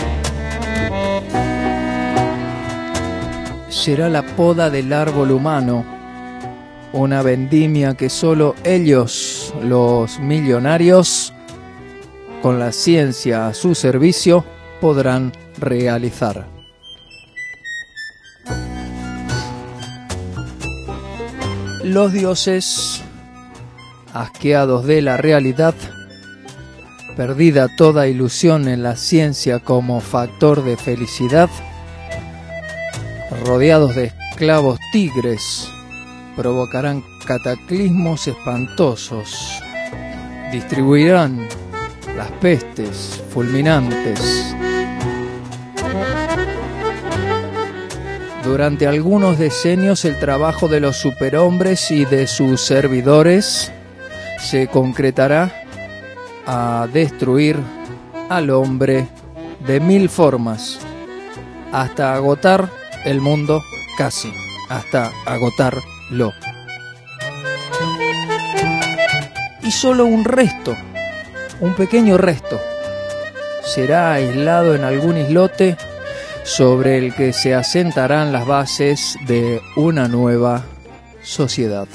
Será la poda del árbol humano, una vendimia que solo ellos, los millonarios, con la ciencia a su servicio, podrán realizar. Los dioses, asqueados de la realidad, perdida toda ilusión en la ciencia como factor de felicidad, rodeados de esclavos tigres, provocarán cataclismos espantosos, distribuirán las pestes fulminantes. Durante algunos decenios el trabajo de los superhombres y de sus servidores se concretará a destruir al hombre de mil formas, hasta agotar el mundo, casi, hasta agotarlo. Y solo un resto, un pequeño resto, será aislado en algún islote sobre el que se asentarán las bases de una nueva sociedad.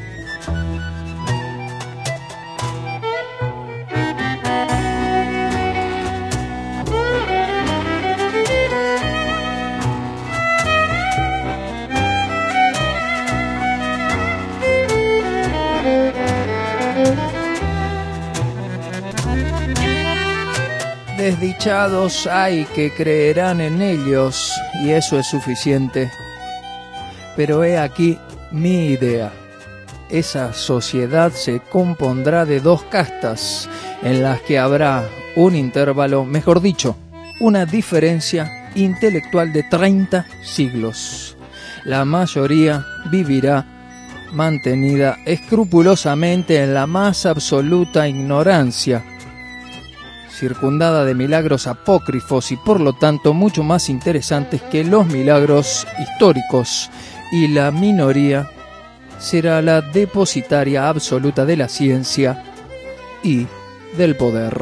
Desdichados hay que creerán en ellos, y eso es suficiente. Pero he aquí mi idea. Esa sociedad se compondrá de dos castas, en las que habrá un intervalo, mejor dicho, una diferencia intelectual de treinta siglos. La mayoría vivirá mantenida escrupulosamente en la más absoluta ignorancia, circundada de milagros apócrifos y por lo tanto mucho más interesantes que los milagros históricos, y la minoría será la depositaria absoluta de la ciencia y del poder.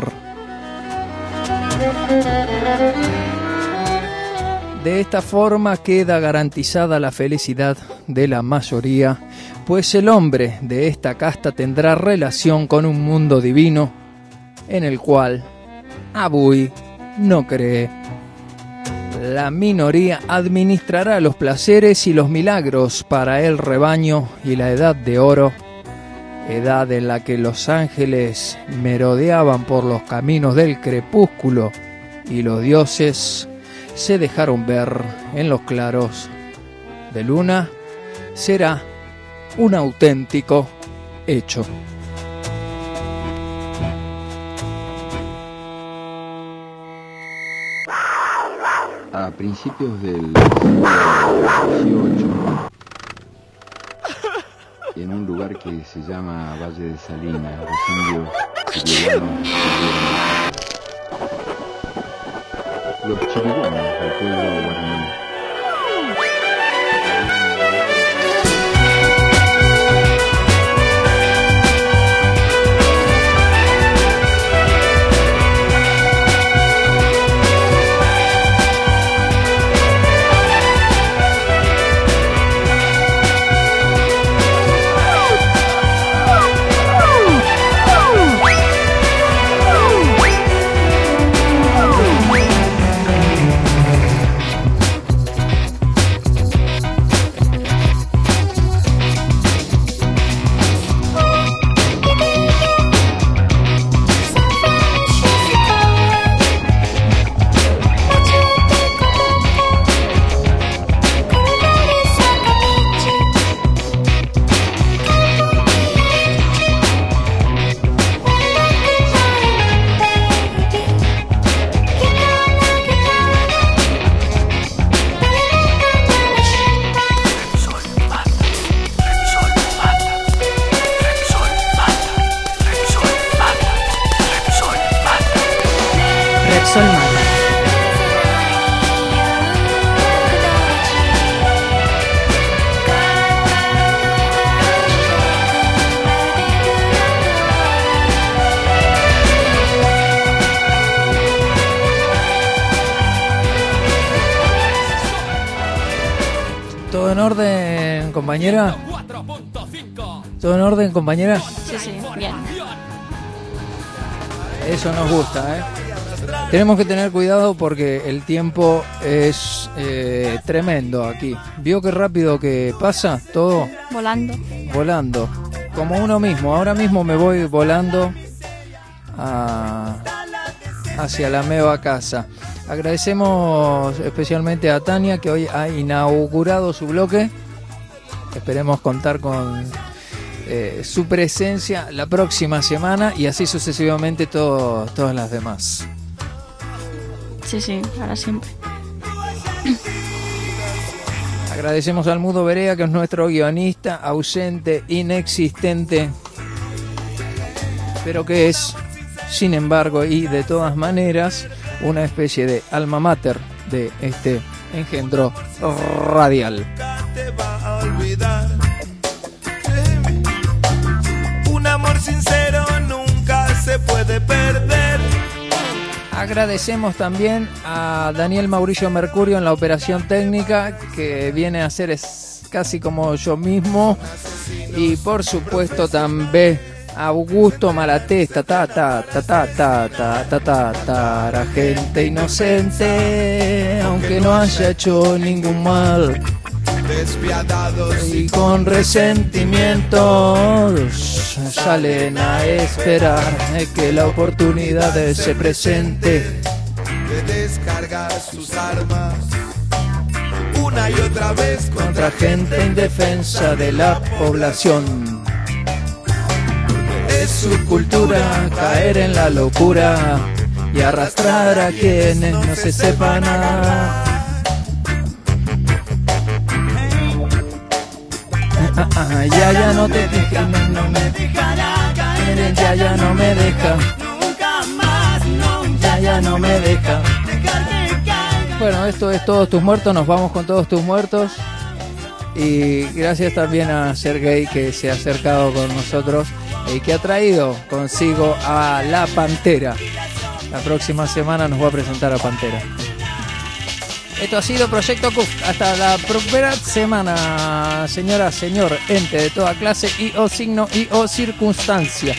De esta forma queda garantizada la felicidad de la mayoría, pues el hombre de esta casta tendrá relación con un mundo divino en el cual Abui no cree. La minoría administrará los placeres y los milagros para el rebaño y la edad de oro, edad en la que los ángeles merodeaban por los caminos del crepúsculo y los dioses se dejaron ver en los claros de luna, será un auténtico hecho. A principios del siglo dieciocho, en un lugar que se llama Valle de Salinas, los indios chiribonos, los chiribonos del pueblo guaraní. Solman. ¿Todo en orden, compañera? ¿Todo en orden, compañera? Sí, sí, bien. Eso nos gusta, ¿eh? Tenemos que tener cuidado porque el tiempo es eh, tremendo aquí. ¿Vio qué rápido que pasa todo? Volando. Volando. Como uno mismo. Ahora mismo me voy volando a, hacia la meva casa. Agradecemos especialmente a Tania, que hoy ha inaugurado su bloque. Esperemos contar con eh, su presencia la próxima semana y así sucesivamente todo, todas las demás. Sí, sí, ahora siempre. Agradecemos al Mudo Berea, que es nuestro guionista, ausente, inexistente, pero que es, sin embargo, y de todas maneras, una especie de alma mater de este engendro radial. Un amor sincero nunca se puede perder. Agradecemos también a Daniel Mauricio Mercurio en la operación técnica, que viene a ser es casi como yo mismo, y por supuesto también Augusto Malatesta, ta ta ta ta ta ta ta ta ta, la gente inocente, aunque no haya hecho ningún mal, Despiadados y con resentimientos salen a esperar que la oportunidad se presente. de descargar sus armas una y otra vez Contra gente indefensa de la población. Es su cultura caer en la locura y arrastrar a quienes no se sepan nada. Ah, ah, ya ya no te deja, no, no me dejará caer, ya ya no me deja, nunca más, no, ya ya no me deja. Bueno, esto es Todos Tus Muertos, nos vamos con Todos Tus Muertos. Y gracias también a Sergey, que se ha acercado con nosotros y que ha traído consigo a la Pantera. La próxima semana nos va a presentar a Pantera. Esto ha sido Proyecto C U F. Hasta la primera semana, señora, señor, ente de toda clase y o signo y o circunstancia.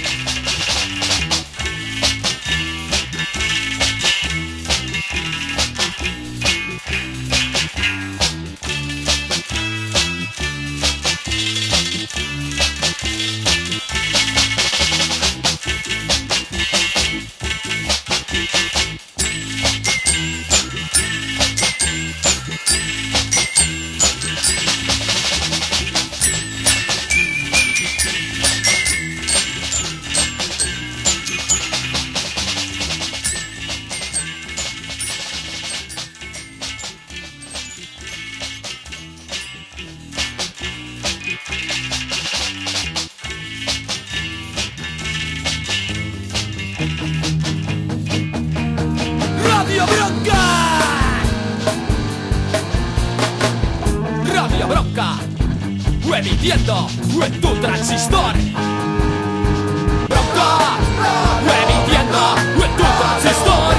Radio Bronca. Radio Bronca. Emitiendo en tu transistor. Bronca. Emitiendo en tu transistor.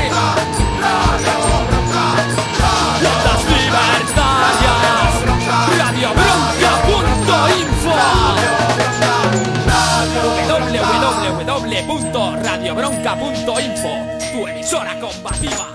Ondas libertarias. Radio Bronca punto info. w w w punto radio bronca punto info. Tu emisora combativa.